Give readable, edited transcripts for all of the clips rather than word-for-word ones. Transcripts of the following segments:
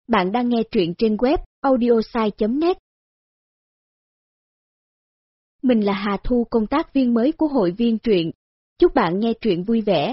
Bạn đang nghe truyện trên web audiosai.net. Mình là Hà Thu, công tác viên mới của hội viên truyện. Chúc bạn nghe truyện vui vẻ.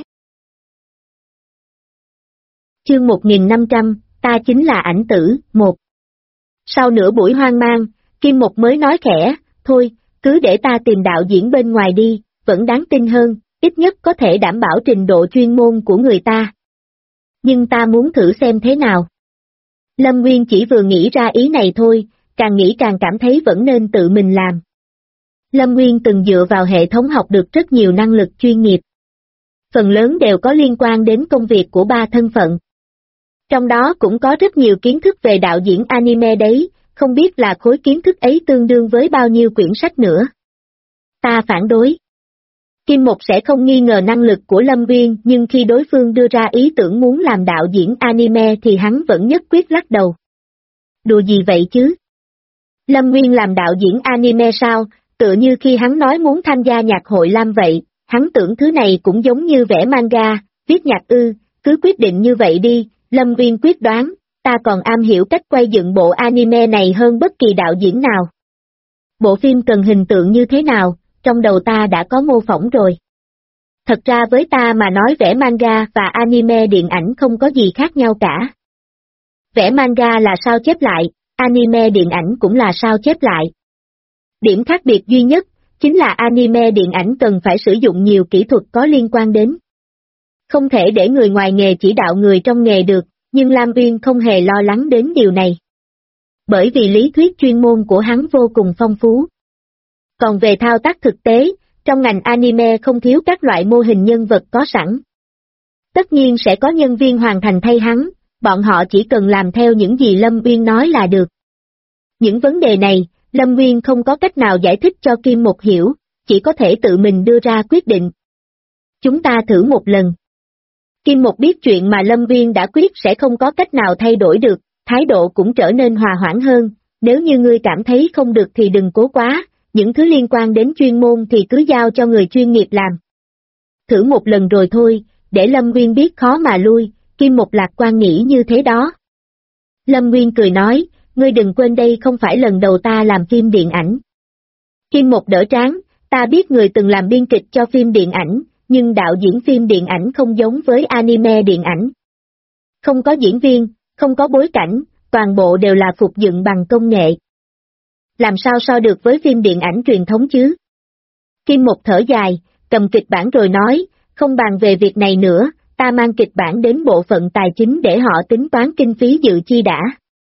Chương 1500, ta chính là ảnh tử, 1. Sau nửa buổi hoang mang, Kim Mục mới nói khẽ, thôi, cứ để ta tìm đạo diễn bên ngoài đi, vẫn đáng tin hơn, ít nhất có thể đảm bảo trình độ chuyên môn của người ta. Nhưng ta muốn thử xem thế nào. Lâm Nguyên chỉ vừa nghĩ ra ý này thôi, càng nghĩ càng cảm thấy vẫn nên tự mình làm. Lâm Nguyên từng dựa vào hệ thống học được rất nhiều năng lực chuyên nghiệp. Phần lớn đều có liên quan đến công việc của ba thân phận. Trong đó cũng có rất nhiều kiến thức về đạo diễn anime đấy, không biết là khối kiến thức ấy tương đương với bao nhiêu quyển sách nữa. Ta phản đối. Kim Mục sẽ không nghi ngờ năng lực của Lâm Nguyên, nhưng khi đối phương đưa ra ý tưởng muốn làm đạo diễn anime thì hắn vẫn nhất quyết lắc đầu. Đùa gì vậy chứ? Lâm Nguyên làm đạo diễn anime sao, tựa như khi hắn nói muốn tham gia nhạc hội Lam vậy, hắn tưởng thứ này cũng giống như vẽ manga, viết nhạc ư, cứ quyết định như vậy đi, Lâm Nguyên quyết đoán, ta còn am hiểu cách quay dựng bộ anime này hơn bất kỳ đạo diễn nào. Bộ phim cần hình tượng như thế nào? Trong đầu ta đã có mô phỏng rồi. Thật ra với ta mà nói vẽ manga và anime điện ảnh không có gì khác nhau cả. Vẽ manga là sao chép lại, anime điện ảnh cũng là sao chép lại. Điểm khác biệt duy nhất, chính là anime điện ảnh cần phải sử dụng nhiều kỹ thuật có liên quan đến. Không thể để người ngoài nghề chỉ đạo người trong nghề được, nhưng Lam Uyên không hề lo lắng đến điều này. Bởi vì lý thuyết chuyên môn của hắn vô cùng phong phú. Còn về thao tác thực tế, trong ngành anime không thiếu các loại mô hình nhân vật có sẵn. Tất nhiên sẽ có nhân viên hoàn thành thay hắn, bọn họ chỉ cần làm theo những gì Lâm Uyên nói là được. Những vấn đề này, Lâm Uyên không có cách nào giải thích cho Kim Mục hiểu, chỉ có thể tự mình đưa ra quyết định. Chúng ta thử một lần. Kim Mục biết chuyện mà Lâm Uyên đã quyết sẽ không có cách nào thay đổi được, thái độ cũng trở nên hòa hoãn hơn, nếu như ngươi cảm thấy không được thì đừng cố quá. Những thứ liên quan đến chuyên môn thì cứ giao cho người chuyên nghiệp làm. Thử một lần rồi thôi, để Lâm Nguyên biết khó mà lui, Kim Mục lạc quan nghĩ như thế đó. Lâm Nguyên cười nói, ngươi đừng quên đây không phải lần đầu ta làm phim điện ảnh. Kim Mục đỡ trán, ta biết người từng làm biên kịch cho phim điện ảnh, nhưng đạo diễn phim điện ảnh không giống với anime điện ảnh. Không có diễn viên, không có bối cảnh, toàn bộ đều là phục dựng bằng công nghệ. Làm sao so được với phim điện ảnh truyền thống chứ? Kim Mục thở dài, cầm kịch bản rồi nói, không bàn về việc này nữa, ta mang kịch bản đến bộ phận tài chính để họ tính toán kinh phí dự chi đã.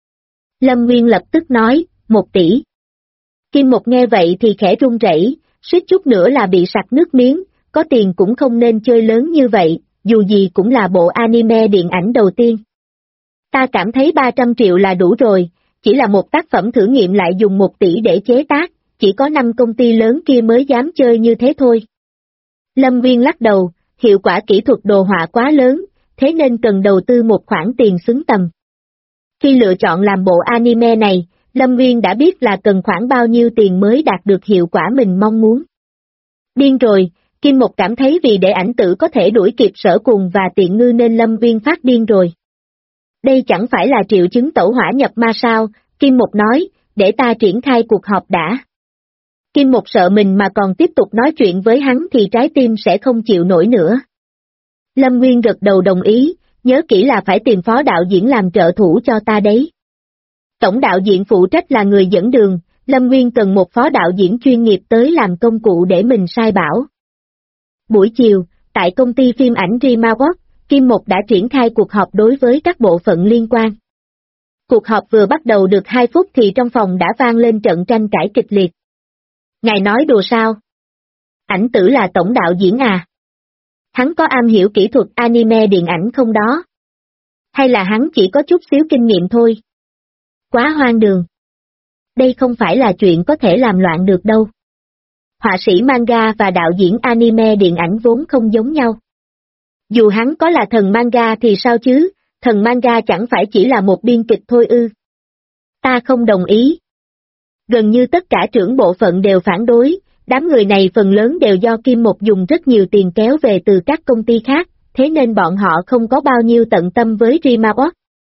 Lâm Nguyên lập tức nói, 1 tỷ. Kim Mục nghe vậy thì khẽ run rẩy, suýt chút nữa là bị sặc nước miếng, có tiền cũng không nên chơi lớn như vậy, dù gì cũng là bộ anime điện ảnh đầu tiên. Ta cảm thấy 300 triệu là đủ rồi. Chỉ là một tác phẩm thử nghiệm lại dùng 1 tỷ để chế tác, chỉ có 5 công ty lớn kia mới dám chơi như thế thôi. Lâm Nguyên lắc đầu, hiệu quả kỹ thuật đồ họa quá lớn, thế nên cần đầu tư một khoản tiền xứng tầm. Khi lựa chọn làm bộ anime này, Lâm Nguyên đã biết là cần khoảng bao nhiêu tiền mới đạt được hiệu quả mình mong muốn. Điên rồi, Kim Mục cảm thấy vì để ảnh tử có thể đuổi kịp Sở Cùng và Tiện Ngư nên Lâm Nguyên phát điên rồi. Đây chẳng phải là triệu chứng tẩu hỏa nhập ma sao, Kim Mục nói, để ta triển khai cuộc họp đã. Kim Mục sợ mình mà còn tiếp tục nói chuyện với hắn thì trái tim sẽ không chịu nổi nữa. Lâm Nguyên gật đầu đồng ý, nhớ kỹ là phải tìm phó đạo diễn làm trợ thủ cho ta đấy. Tổng đạo diễn phụ trách là người dẫn đường, Lâm Nguyên cần một phó đạo diễn chuyên nghiệp tới làm công cụ để mình sai bảo. Buổi chiều, tại công ty phim ảnh Rimawatch, Kim Mục đã triển khai cuộc họp đối với các bộ phận liên quan. Cuộc họp vừa bắt đầu được 2 phút thì trong phòng đã vang lên trận tranh cãi kịch liệt. Ngài nói đùa sao? Ảnh tử là tổng đạo diễn à? Hắn có am hiểu kỹ thuật anime điện ảnh không đó? Hay là hắn chỉ có chút xíu kinh nghiệm thôi? Quá hoang đường. Đây không phải là chuyện có thể làm loạn được đâu. Họa sĩ manga và đạo diễn anime điện ảnh vốn không giống nhau. Dù hắn có là thần manga thì sao chứ, thần manga chẳng phải chỉ là một biên kịch thôi ư. Ta không đồng ý. Gần như tất cả trưởng bộ phận đều phản đối, đám người này phần lớn đều do Kim Mục dùng rất nhiều tiền kéo về từ các công ty khác, thế nên bọn họ không có bao nhiêu tận tâm với Rimawatch.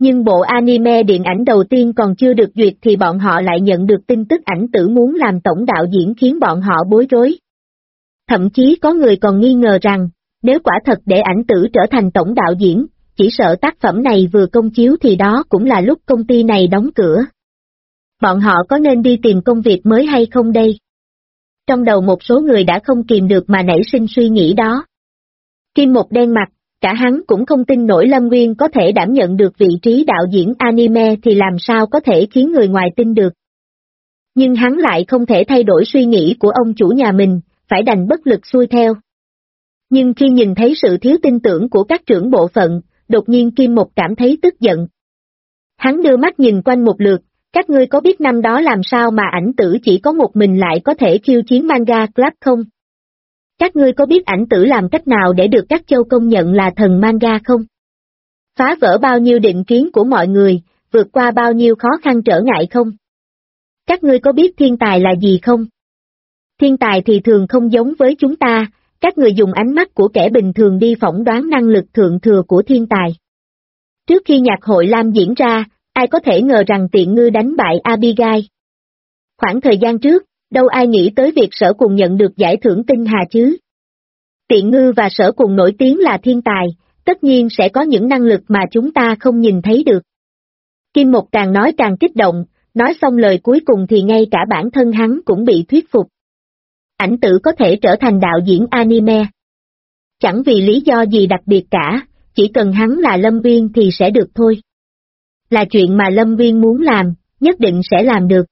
Nhưng bộ anime điện ảnh đầu tiên còn chưa được duyệt thì bọn họ lại nhận được tin tức Ảnh Tử muốn làm tổng đạo diễn khiến bọn họ bối rối. Thậm chí có người còn nghi ngờ rằng, nếu quả thật để Ảnh Tử trở thành tổng đạo diễn, chỉ sợ tác phẩm này vừa công chiếu thì đó cũng là lúc công ty này đóng cửa. Bọn họ có nên đi tìm công việc mới hay không đây? Trong đầu một số người đã không kìm được mà nảy sinh suy nghĩ đó. Kim Một đen mặt, cả hắn cũng không tin nổi Lâm Nguyên có thể đảm nhận được vị trí đạo diễn anime thì làm sao có thể khiến người ngoài tin được. Nhưng hắn lại không thể thay đổi suy nghĩ của ông chủ nhà mình, phải đành bất lực xuôi theo. Nhưng khi nhìn thấy sự thiếu tin tưởng của các trưởng bộ phận, đột nhiên Kim Một cảm thấy tức giận. Hắn đưa mắt nhìn quanh một lượt, các ngươi có biết năm đó làm sao mà Ảnh Tử chỉ có một mình lại có thể khiêu chiến Manga Club không? Các ngươi có biết Ảnh Tử làm cách nào để được các châu công nhận là thần manga không? Phá vỡ bao nhiêu định kiến của mọi người, vượt qua bao nhiêu khó khăn trở ngại không? Các ngươi có biết thiên tài là gì không? Thiên tài thì thường không giống với chúng ta, các người dùng ánh mắt của kẻ bình thường đi phỏng đoán năng lực thượng thừa của thiên tài. Trước khi nhạc hội Lam diễn ra, ai có thể ngờ rằng Tiện Ngư đánh bại Abigail? Khoảng thời gian trước, đâu ai nghĩ tới việc Sở Cùng nhận được giải thưởng tinh hà chứ? Tiện Ngư và Sở Cùng nổi tiếng là thiên tài, tất nhiên sẽ có những năng lực mà chúng ta không nhìn thấy được. Kim Một càng nói càng kích động, nói xong lời cuối cùng thì ngay cả bản thân hắn cũng bị thuyết phục. Ảnh Tử có thể trở thành đạo diễn anime. Chẳng vì lý do gì đặc biệt cả, chỉ cần hắn là Lâm Nguyên thì sẽ được thôi. Là chuyện mà Lâm Nguyên muốn làm, nhất định sẽ làm được.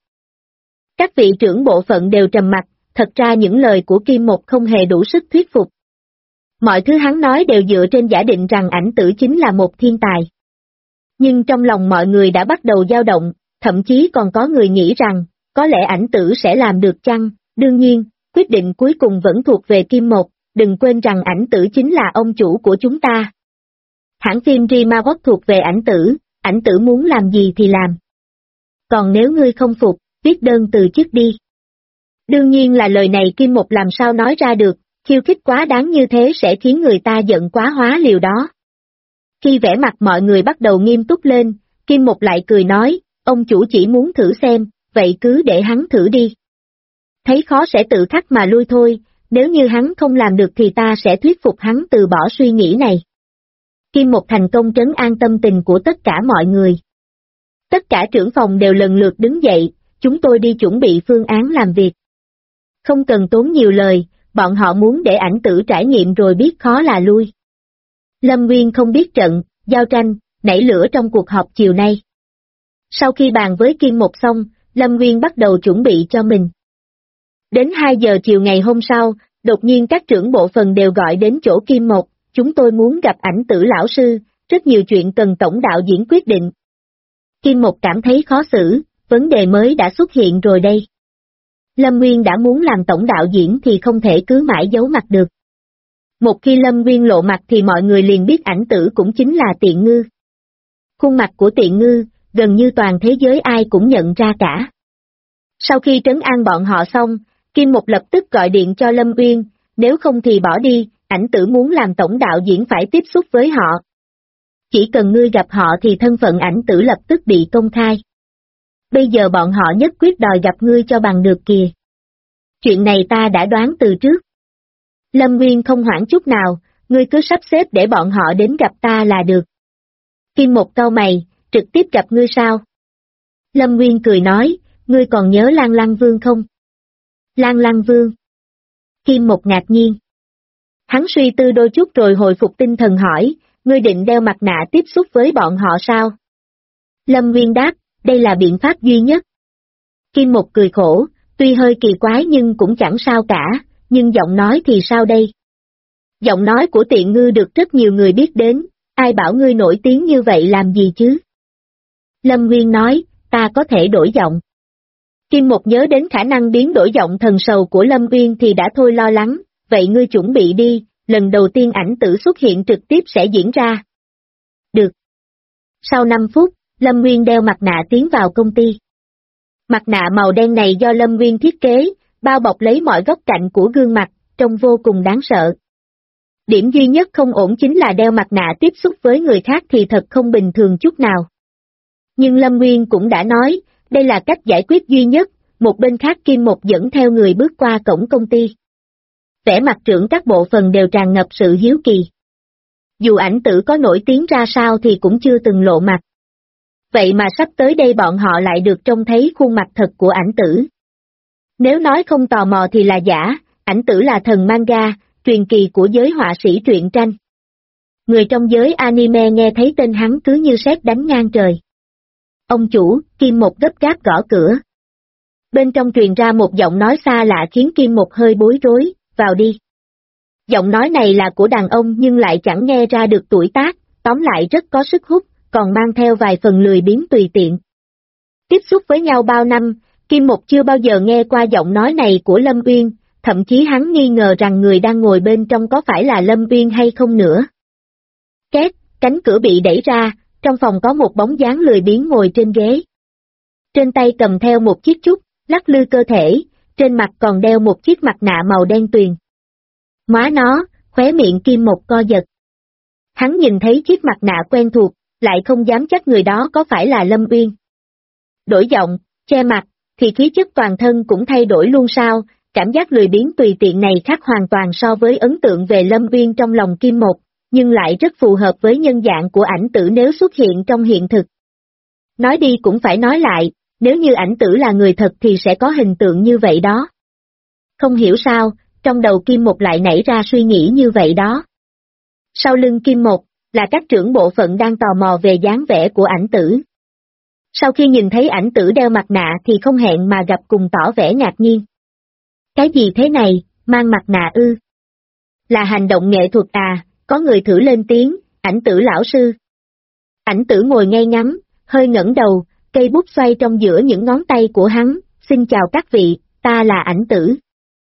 Các vị trưởng bộ phận đều trầm mặc, thật ra những lời của Kim Một không hề đủ sức thuyết phục. Mọi thứ hắn nói đều dựa trên giả định rằng Ảnh Tử chính là một thiên tài. Nhưng trong lòng mọi người đã bắt đầu dao động, thậm chí còn có người nghĩ rằng, có lẽ Ảnh Tử sẽ làm được chăng, đương nhiên, quyết định cuối cùng vẫn thuộc về Kim Một, đừng quên rằng Ảnh Tử chính là ông chủ của chúng ta. Hãng phim Dreamworks thuộc về Ảnh Tử muốn làm gì thì làm. Còn nếu ngươi không phục, viết đơn từ chức đi. Đương nhiên là lời này Kim Một làm sao nói ra được, khiêu khích quá đáng như thế sẽ khiến người ta giận quá hóa liều đó. Khi vẻ mặt mọi người bắt đầu nghiêm túc lên, Kim Một lại cười nói, ông chủ chỉ muốn thử xem, vậy cứ để hắn thử đi. Thấy khó sẽ tự khắc mà lui thôi, nếu như hắn không làm được thì ta sẽ thuyết phục hắn từ bỏ suy nghĩ này. Kim Một thành công trấn an tâm tình của tất cả mọi người. Tất cả trưởng phòng đều lần lượt đứng dậy, chúng tôi đi chuẩn bị phương án làm việc. Không cần tốn nhiều lời, bọn họ muốn để Ảnh Tử trải nghiệm rồi biết khó là lui. Lâm Nguyên không biết trận, giao tranh, nảy lửa trong cuộc họp chiều nay. Sau khi bàn với Kim Một xong, Lâm Nguyên bắt đầu chuẩn bị cho mình. Đến 2 giờ chiều ngày hôm sau, đột nhiên các trưởng bộ phận đều gọi đến chỗ Kim Một, chúng tôi muốn gặp Ảnh Tử lão sư, rất nhiều chuyện cần tổng đạo diễn quyết định. Kim Một cảm thấy khó xử, vấn đề mới đã xuất hiện rồi đây. Lâm Nguyên đã muốn làm tổng đạo diễn thì không thể cứ mãi giấu mặt được. Một khi Lâm Nguyên lộ mặt thì mọi người liền biết Ảnh Tử cũng chính là Tiện Ngư. Khuôn mặt của Tiện Ngư, gần như toàn thế giới ai cũng nhận ra cả. Sau khi trấn an bọn họ xong, Kim Một lập tức gọi điện cho Lâm Nguyên, nếu không thì bỏ đi, Ảnh Tử muốn làm tổng đạo diễn phải tiếp xúc với họ. Chỉ cần ngươi gặp họ thì thân phận Ảnh Tử lập tức bị công khai. Bây giờ bọn họ nhất quyết đòi gặp ngươi cho bằng được kìa. Chuyện này ta đã đoán từ trước. Lâm Nguyên không hoảng chút nào, ngươi cứ sắp xếp để bọn họ đến gặp ta là được. Kim Một cau mày, trực tiếp gặp ngươi sao? Lâm Nguyên cười nói, ngươi còn nhớ Lan Lăng Vương không? Lan Lăng Vương. Kim Một ngạc nhiên. Hắn suy tư đôi chút rồi hồi phục tinh thần hỏi, ngươi định đeo mặt nạ tiếp xúc với bọn họ sao? Lâm Nguyên đáp, đây là biện pháp duy nhất. Kim Một cười khổ, tuy hơi kỳ quái nhưng cũng chẳng sao cả, nhưng giọng nói thì sao đây? Giọng nói của Tiện Ngư được rất nhiều người biết đến, ai bảo ngươi nổi tiếng như vậy làm gì chứ? Lâm Nguyên nói, ta có thể đổi giọng. Kim Một nhớ đến khả năng biến đổi giọng thần sầu của Lâm Nguyên thì đã thôi lo lắng, vậy ngươi chuẩn bị đi, lần đầu tiên Ảnh Tử xuất hiện trực tiếp sẽ diễn ra. Được. Sau 5 phút, Lâm Nguyên đeo mặt nạ tiến vào công ty. Mặt nạ màu đen này do Lâm Nguyên thiết kế, bao bọc lấy mọi góc cạnh của gương mặt, trông vô cùng đáng sợ. Điểm duy nhất không ổn chính là đeo mặt nạ tiếp xúc với người khác thì thật không bình thường chút nào. Nhưng Lâm Nguyên cũng đã nói, đây là cách giải quyết duy nhất, một bên khác Kim Một dẫn theo người bước qua cổng công ty. Vẻ mặt trưởng các bộ phận đều tràn ngập sự hiếu kỳ. Dù ảnh tử có nổi tiếng ra sao thì cũng chưa từng lộ mặt. Vậy mà sắp tới đây bọn họ lại được trông thấy khuôn mặt thật của ảnh tử. Nếu nói không tò mò thì là giả, ảnh tử là thần manga, truyền kỳ của giới họa sĩ truyện tranh. Người trong giới anime nghe thấy tên hắn cứ như sét đánh ngang trời. Ông chủ, Kim Một gấp gáp gõ cửa. Bên trong truyền ra một giọng nói xa lạ khiến Kim Một hơi bối rối, vào đi. Giọng nói này là của đàn ông nhưng lại chẳng nghe ra được tuổi tác, tóm lại rất có sức hút, còn mang theo vài phần lười biếng tùy tiện. Tiếp xúc với nhau bao năm, Kim Một chưa bao giờ nghe qua giọng nói này của Lâm Uyên, thậm chí hắn nghi ngờ rằng người đang ngồi bên trong có phải là Lâm Uyên hay không nữa. Két, cánh cửa bị đẩy ra, trong phòng có một bóng dáng lười biếng ngồi trên ghế. Trên tay cầm theo một chiếc trúc, lắc lư cơ thể, trên mặt còn đeo một chiếc mặt nạ màu đen tuyền. Má nó, khóe miệng Kim Một co giật. Hắn nhìn thấy chiếc mặt nạ quen thuộc, lại không dám chắc người đó có phải là Lâm Uyên. Đổi giọng, che mặt, thì khí chất toàn thân cũng thay đổi luôn sao, cảm giác lười biếng tùy tiện này khác hoàn toàn so với ấn tượng về Lâm Uyên trong lòng Kim Một, nhưng lại rất phù hợp với nhân dạng của ảnh tử nếu xuất hiện trong hiện thực. Nói đi cũng phải nói lại, nếu như ảnh tử là người thật thì sẽ có hình tượng như vậy đó. Không hiểu sao, trong đầu Kim Một lại nảy ra suy nghĩ như vậy đó. Sau lưng Kim Một, là các trưởng bộ phận đang tò mò về dáng vẻ của ảnh tử. Sau khi nhìn thấy ảnh tử đeo mặt nạ thì không hẹn mà gặp cùng tỏ vẻ ngạc nhiên. Cái gì thế này, mang mặt nạ ư? Là hành động nghệ thuật à, có người thử lên tiếng, ảnh tử lão sư. Ảnh tử ngồi ngay ngắn, hơi ngẩng đầu, cây bút xoay trong giữa những ngón tay của hắn, xin chào các vị, ta là ảnh tử.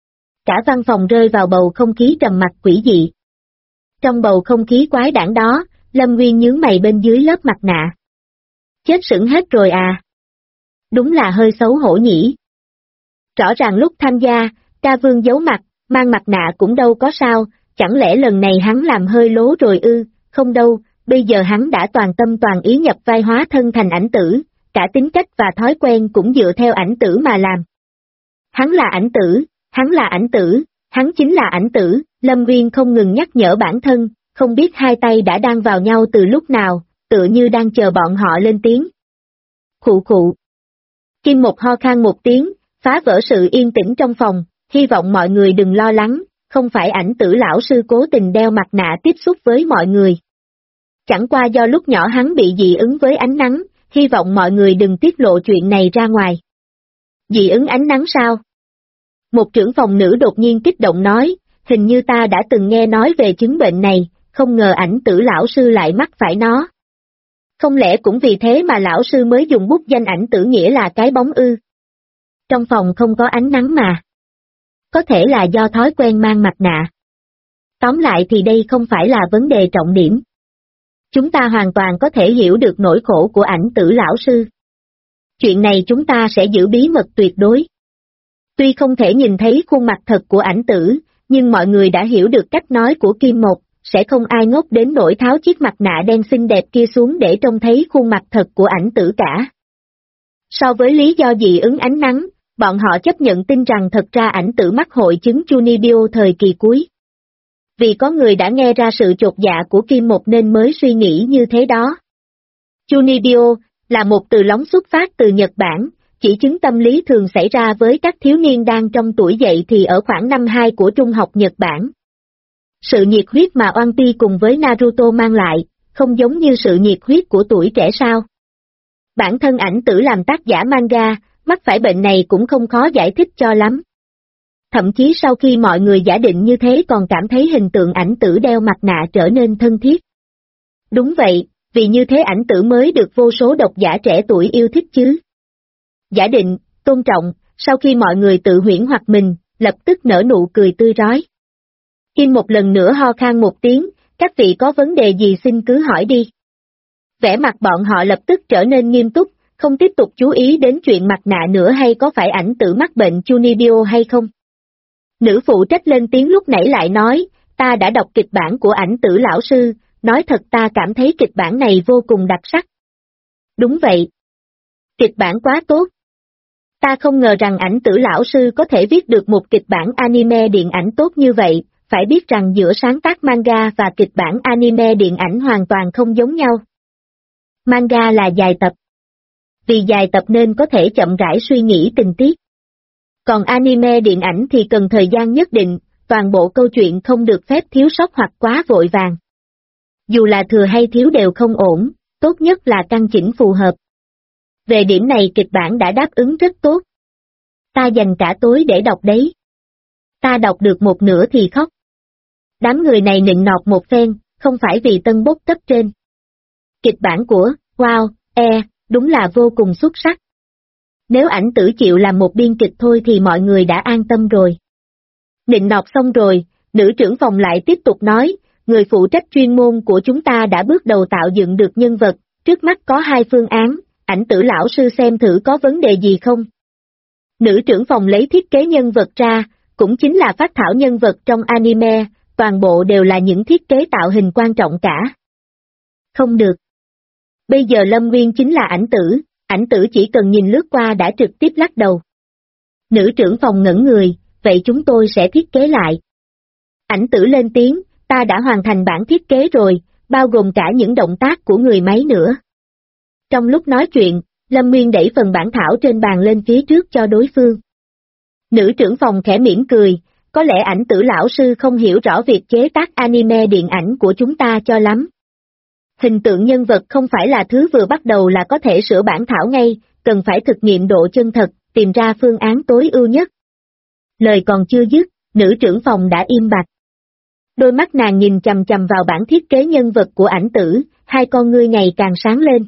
Cả văn phòng rơi vào bầu không khí trầm mặc quỷ dị. Trong bầu không khí quái đản đó, Lâm Nguyên nhướng mày bên dưới lớp mặt nạ. Chết sững hết rồi à? Đúng là hơi xấu hổ nhỉ. Rõ ràng lúc tham gia, ca vương giấu mặt, mang mặt nạ cũng đâu có sao, chẳng lẽ lần này hắn làm hơi lố rồi ư? Không đâu, bây giờ hắn đã toàn tâm toàn ý nhập vai hóa thân thành ảnh tử, cả tính cách và thói quen cũng dựa theo ảnh tử mà làm. Hắn là ảnh tử, hắn là ảnh tử, hắn chính là ảnh tử, Lâm Nguyên không ngừng nhắc nhở bản thân, không biết hai tay đã đang vào nhau từ lúc nào, tựa như đang chờ bọn họ lên tiếng. Khụ khụ. Kim Một ho khan một tiếng, phá vỡ sự yên tĩnh trong phòng, hy vọng mọi người đừng lo lắng, không phải ảnh tử lão sư cố tình đeo mặt nạ tiếp xúc với mọi người. Chẳng qua do lúc nhỏ hắn bị dị ứng với ánh nắng, hy vọng mọi người đừng tiết lộ chuyện này ra ngoài. Dị ứng ánh nắng sao? Một trưởng phòng nữ đột nhiên kích động nói, hình như ta đã từng nghe nói về chứng bệnh này, không ngờ ảnh tử lão sư lại mắc phải nó. Không lẽ cũng vì thế mà lão sư mới dùng bút danh ảnh tử nghĩa là cái bóng ư? Trong phòng không có ánh nắng mà. Có thể là do thói quen mang mặt nạ. Tóm lại thì đây không phải là vấn đề trọng điểm. Chúng ta hoàn toàn có thể hiểu được nỗi khổ của ảnh tử lão sư. Chuyện này chúng ta sẽ giữ bí mật tuyệt đối. Tuy không thể nhìn thấy khuôn mặt thật của ảnh tử, nhưng mọi người đã hiểu được cách nói của Kim Một, sẽ không ai ngốc đến nỗi tháo chiếc mặt nạ đen xinh đẹp kia xuống để trông thấy khuôn mặt thật của ảnh tử cả. So với lý do dị ứng ánh nắng, bọn họ chấp nhận tin rằng thật ra ảnh tử mắc hội chứng Chunibyo thời kỳ cuối. Vì có người đã nghe ra sự chột dạ của Kim Một nên mới suy nghĩ như thế đó. Chunibyo là một từ lóng xuất phát từ Nhật Bản, chỉ chứng tâm lý thường xảy ra với các thiếu niên đang trong tuổi dậy thì ở khoảng năm 2 của trung học Nhật Bản. Sự nhiệt huyết mà One Piece cùng với Naruto mang lại, không giống như sự nhiệt huyết của tuổi trẻ sao. Bản thân ảnh tử làm tác giả manga, mắc phải bệnh này cũng không khó giải thích cho lắm. Thậm chí sau khi mọi người giả định như thế còn cảm thấy hình tượng ảnh tử đeo mặt nạ trở nên thân thiết. Đúng vậy, vì như thế ảnh tử mới được vô số độc giả trẻ tuổi yêu thích chứ. Giả định, tôn trọng, sau khi mọi người tự huyễn hoặc mình, lập tức nở nụ cười tươi rói. Kim một lần nữa ho khan một tiếng, các vị có vấn đề gì xin cứ hỏi đi. Vẻ mặt bọn họ lập tức trở nên nghiêm túc, không tiếp tục chú ý đến chuyện mặt nạ nữa hay có phải ảnh tử mắc bệnh Chunibyo hay không. Nữ phụ trách lên tiếng lúc nãy lại nói, ta đã đọc kịch bản của ảnh tử lão sư, nói thật ta cảm thấy kịch bản này vô cùng đặc sắc. Đúng vậy, Kịch bản quá tốt. Ta không ngờ rằng ảnh tử lão sư có thể viết được một kịch bản anime điện ảnh tốt như vậy, phải biết rằng giữa sáng tác manga và kịch bản anime điện ảnh hoàn toàn không giống nhau. Manga là dài tập. Vì dài tập nên có thể chậm rãi suy nghĩ tình tiết. Còn anime điện ảnh thì cần thời gian nhất định, toàn bộ câu chuyện không được phép thiếu sót hoặc quá vội vàng. Dù là thừa hay thiếu đều không ổn, tốt nhất là căn chỉnh phù hợp. Về điểm này kịch bản đã đáp ứng rất tốt. Ta dành cả tối để đọc đấy. Ta đọc được một nửa thì khóc. Đám người này nịnh nọt một phen, không phải vì tân bốc cấp trên. Kịch bản của Wow, đúng là vô cùng xuất sắc. Nếu ảnh tử chịu làm một biên kịch thôi thì mọi người đã an tâm rồi. Nịnh nọt xong rồi, nữ trưởng phòng lại tiếp tục nói, người phụ trách chuyên môn của chúng ta đã bước đầu tạo dựng được nhân vật, trước mắt có 2 phương án, ảnh tử lão sư xem thử có vấn đề gì không. Nữ trưởng phòng lấy thiết kế nhân vật ra, cũng chính là phát thảo nhân vật trong anime, toàn bộ đều là những thiết kế tạo hình quan trọng cả. Không được. Bây giờ Lâm Nguyên chính là ảnh tử chỉ cần nhìn lướt qua đã trực tiếp lắc đầu. Nữ trưởng phòng ngẩn người, vậy chúng tôi sẽ thiết kế lại. Ảnh tử lên tiếng, ta đã hoàn thành bản thiết kế rồi, bao gồm cả những động tác của người máy nữa. Trong lúc nói chuyện, Lâm Nguyên đẩy phần bản thảo trên bàn lên phía trước cho đối phương. Nữ trưởng phòng khẽ mỉm cười, có lẽ ảnh tử lão sư không hiểu rõ việc chế tác anime điện ảnh của chúng ta cho lắm. Hình tượng nhân vật không phải là thứ vừa bắt đầu là có thể sửa bản thảo ngay, cần phải thực nghiệm độ chân thật, tìm ra phương án tối ưu nhất. Lời còn chưa dứt, nữ trưởng phòng đã im bặt. Đôi mắt nàng nhìn chằm chằm vào bản thiết kế nhân vật của ảnh tử, 2 con ngươi ngày càng sáng lên.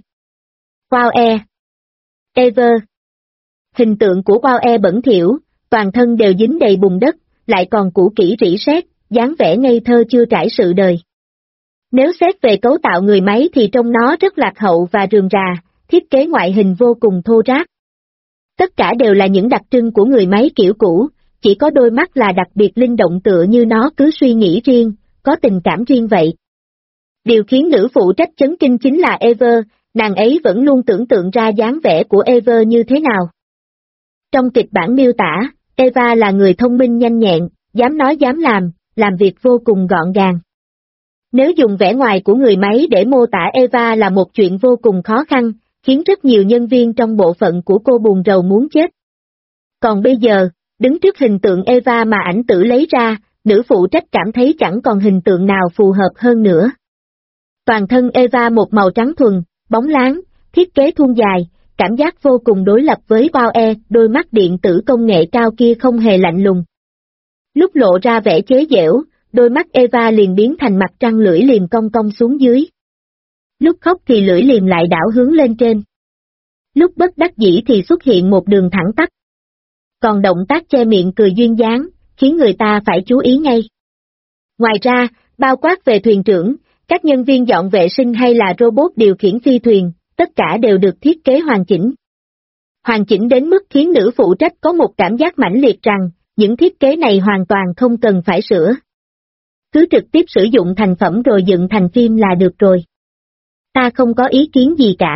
Wow Ever. Hình tượng của Wow bẩn thỉu, toàn thân đều dính đầy bùn đất, lại còn cũ kỹ rỉ sét, dáng vẻ ngây thơ chưa trải sự đời. Nếu xét về cấu tạo người máy thì trông nó rất lạc hậu và rườm rà, thiết kế ngoại hình vô cùng thô ráp. Tất cả đều là những đặc trưng của người máy kiểu cũ, chỉ có đôi mắt là đặc biệt linh động tựa như nó cứ suy nghĩ riêng, có tình cảm riêng vậy. Điều khiến nữ phụ trách chấn kinh chính là Ever, nàng ấy vẫn luôn tưởng tượng ra dáng vẻ của Ever như thế nào. Trong kịch bản miêu tả, Eva là người thông minh nhanh nhẹn, dám nói dám làm việc vô cùng gọn gàng. Nếu dùng vẻ ngoài của người máy để mô tả Eva là một chuyện vô cùng khó khăn, khiến rất nhiều nhân viên trong bộ phận của cô buồn rầu muốn chết. Còn bây giờ, đứng trước hình tượng Eva mà ảnh tử lấy ra, nữ phụ trách cảm thấy chẳng còn hình tượng nào phù hợp hơn nữa. Toàn thân Eva một màu trắng thuần, bóng láng, thiết kế thuôn dài, cảm giác vô cùng đối lập với Wow, đôi mắt điện tử công nghệ cao kia không hề lạnh lùng. Lúc lộ ra vẻ chế giễu, đôi mắt Eva liền biến thành mặt trăng lưỡi liềm cong cong xuống dưới. Lúc khóc thì lưỡi liềm lại đảo hướng lên trên. Lúc bất đắc dĩ thì xuất hiện một đường thẳng tắp. Còn động tác che miệng cười duyên dáng, khiến người ta phải chú ý ngay. Ngoài ra, bao quát về thuyền trưởng, các nhân viên dọn vệ sinh hay là robot điều khiển phi thuyền, tất cả đều được thiết kế hoàn chỉnh. Hoàn chỉnh đến mức khiến nữ phụ trách có một cảm giác mãnh liệt rằng, những thiết kế này hoàn toàn không cần phải sửa. Cứ trực tiếp sử dụng thành phẩm rồi dựng thành phim là được rồi. Ta không có ý kiến gì cả.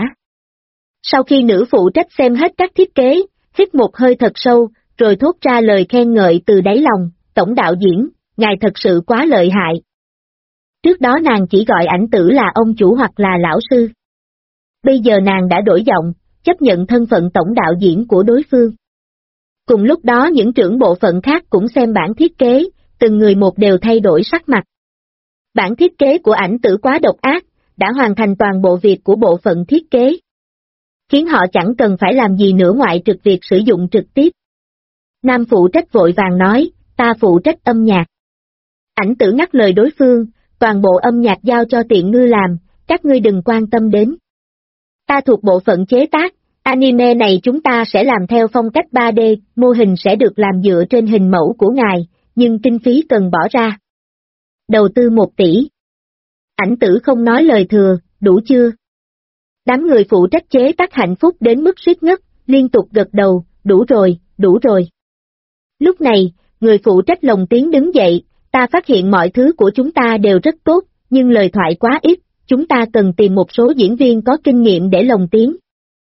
Sau khi nữ phụ trách xem hết các thiết kế, hít một hơi thật sâu, rồi thốt ra lời khen ngợi từ đáy lòng, tổng đạo diễn, ngài thật sự quá lợi hại. Trước đó nàng chỉ gọi ảnh tử là ông chủ hoặc là lão sư. Bây giờ nàng đã đổi giọng, chấp nhận thân phận tổng đạo diễn của đối phương. Cùng lúc đó những trưởng bộ phận khác cũng xem bản thiết kế, từng người một đều thay đổi sắc mặt. Bản thiết kế của ảnh tử quá độc ác, đã hoàn thành toàn bộ việc của bộ phận thiết kế. Khiến họ chẳng cần phải làm gì nữa ngoại trừ việc sử dụng trực tiếp. Nam phụ trách vội vàng nói, ta phụ trách âm nhạc. Ảnh tử ngắt lời đối phương, toàn bộ âm nhạc giao cho Tiện Ngư làm, các ngươi đừng quan tâm đến. Ta thuộc bộ phận chế tác, anime này chúng ta sẽ làm theo phong cách 3D, mô hình sẽ được làm dựa trên hình mẫu của ngài, nhưng kinh phí cần bỏ ra. Đầu tư 1 tỷ. Ảnh tử không nói lời thừa, đủ chưa? Đám người phụ trách chế tác hạnh phúc đến mức suýt ngất, liên tục gật đầu, đủ rồi, đủ rồi. Lúc này, người phụ trách lồng tiếng đứng dậy, ta phát hiện mọi thứ của chúng ta đều rất tốt, nhưng lời thoại quá ít, chúng ta cần tìm một số diễn viên có kinh nghiệm để lồng tiếng.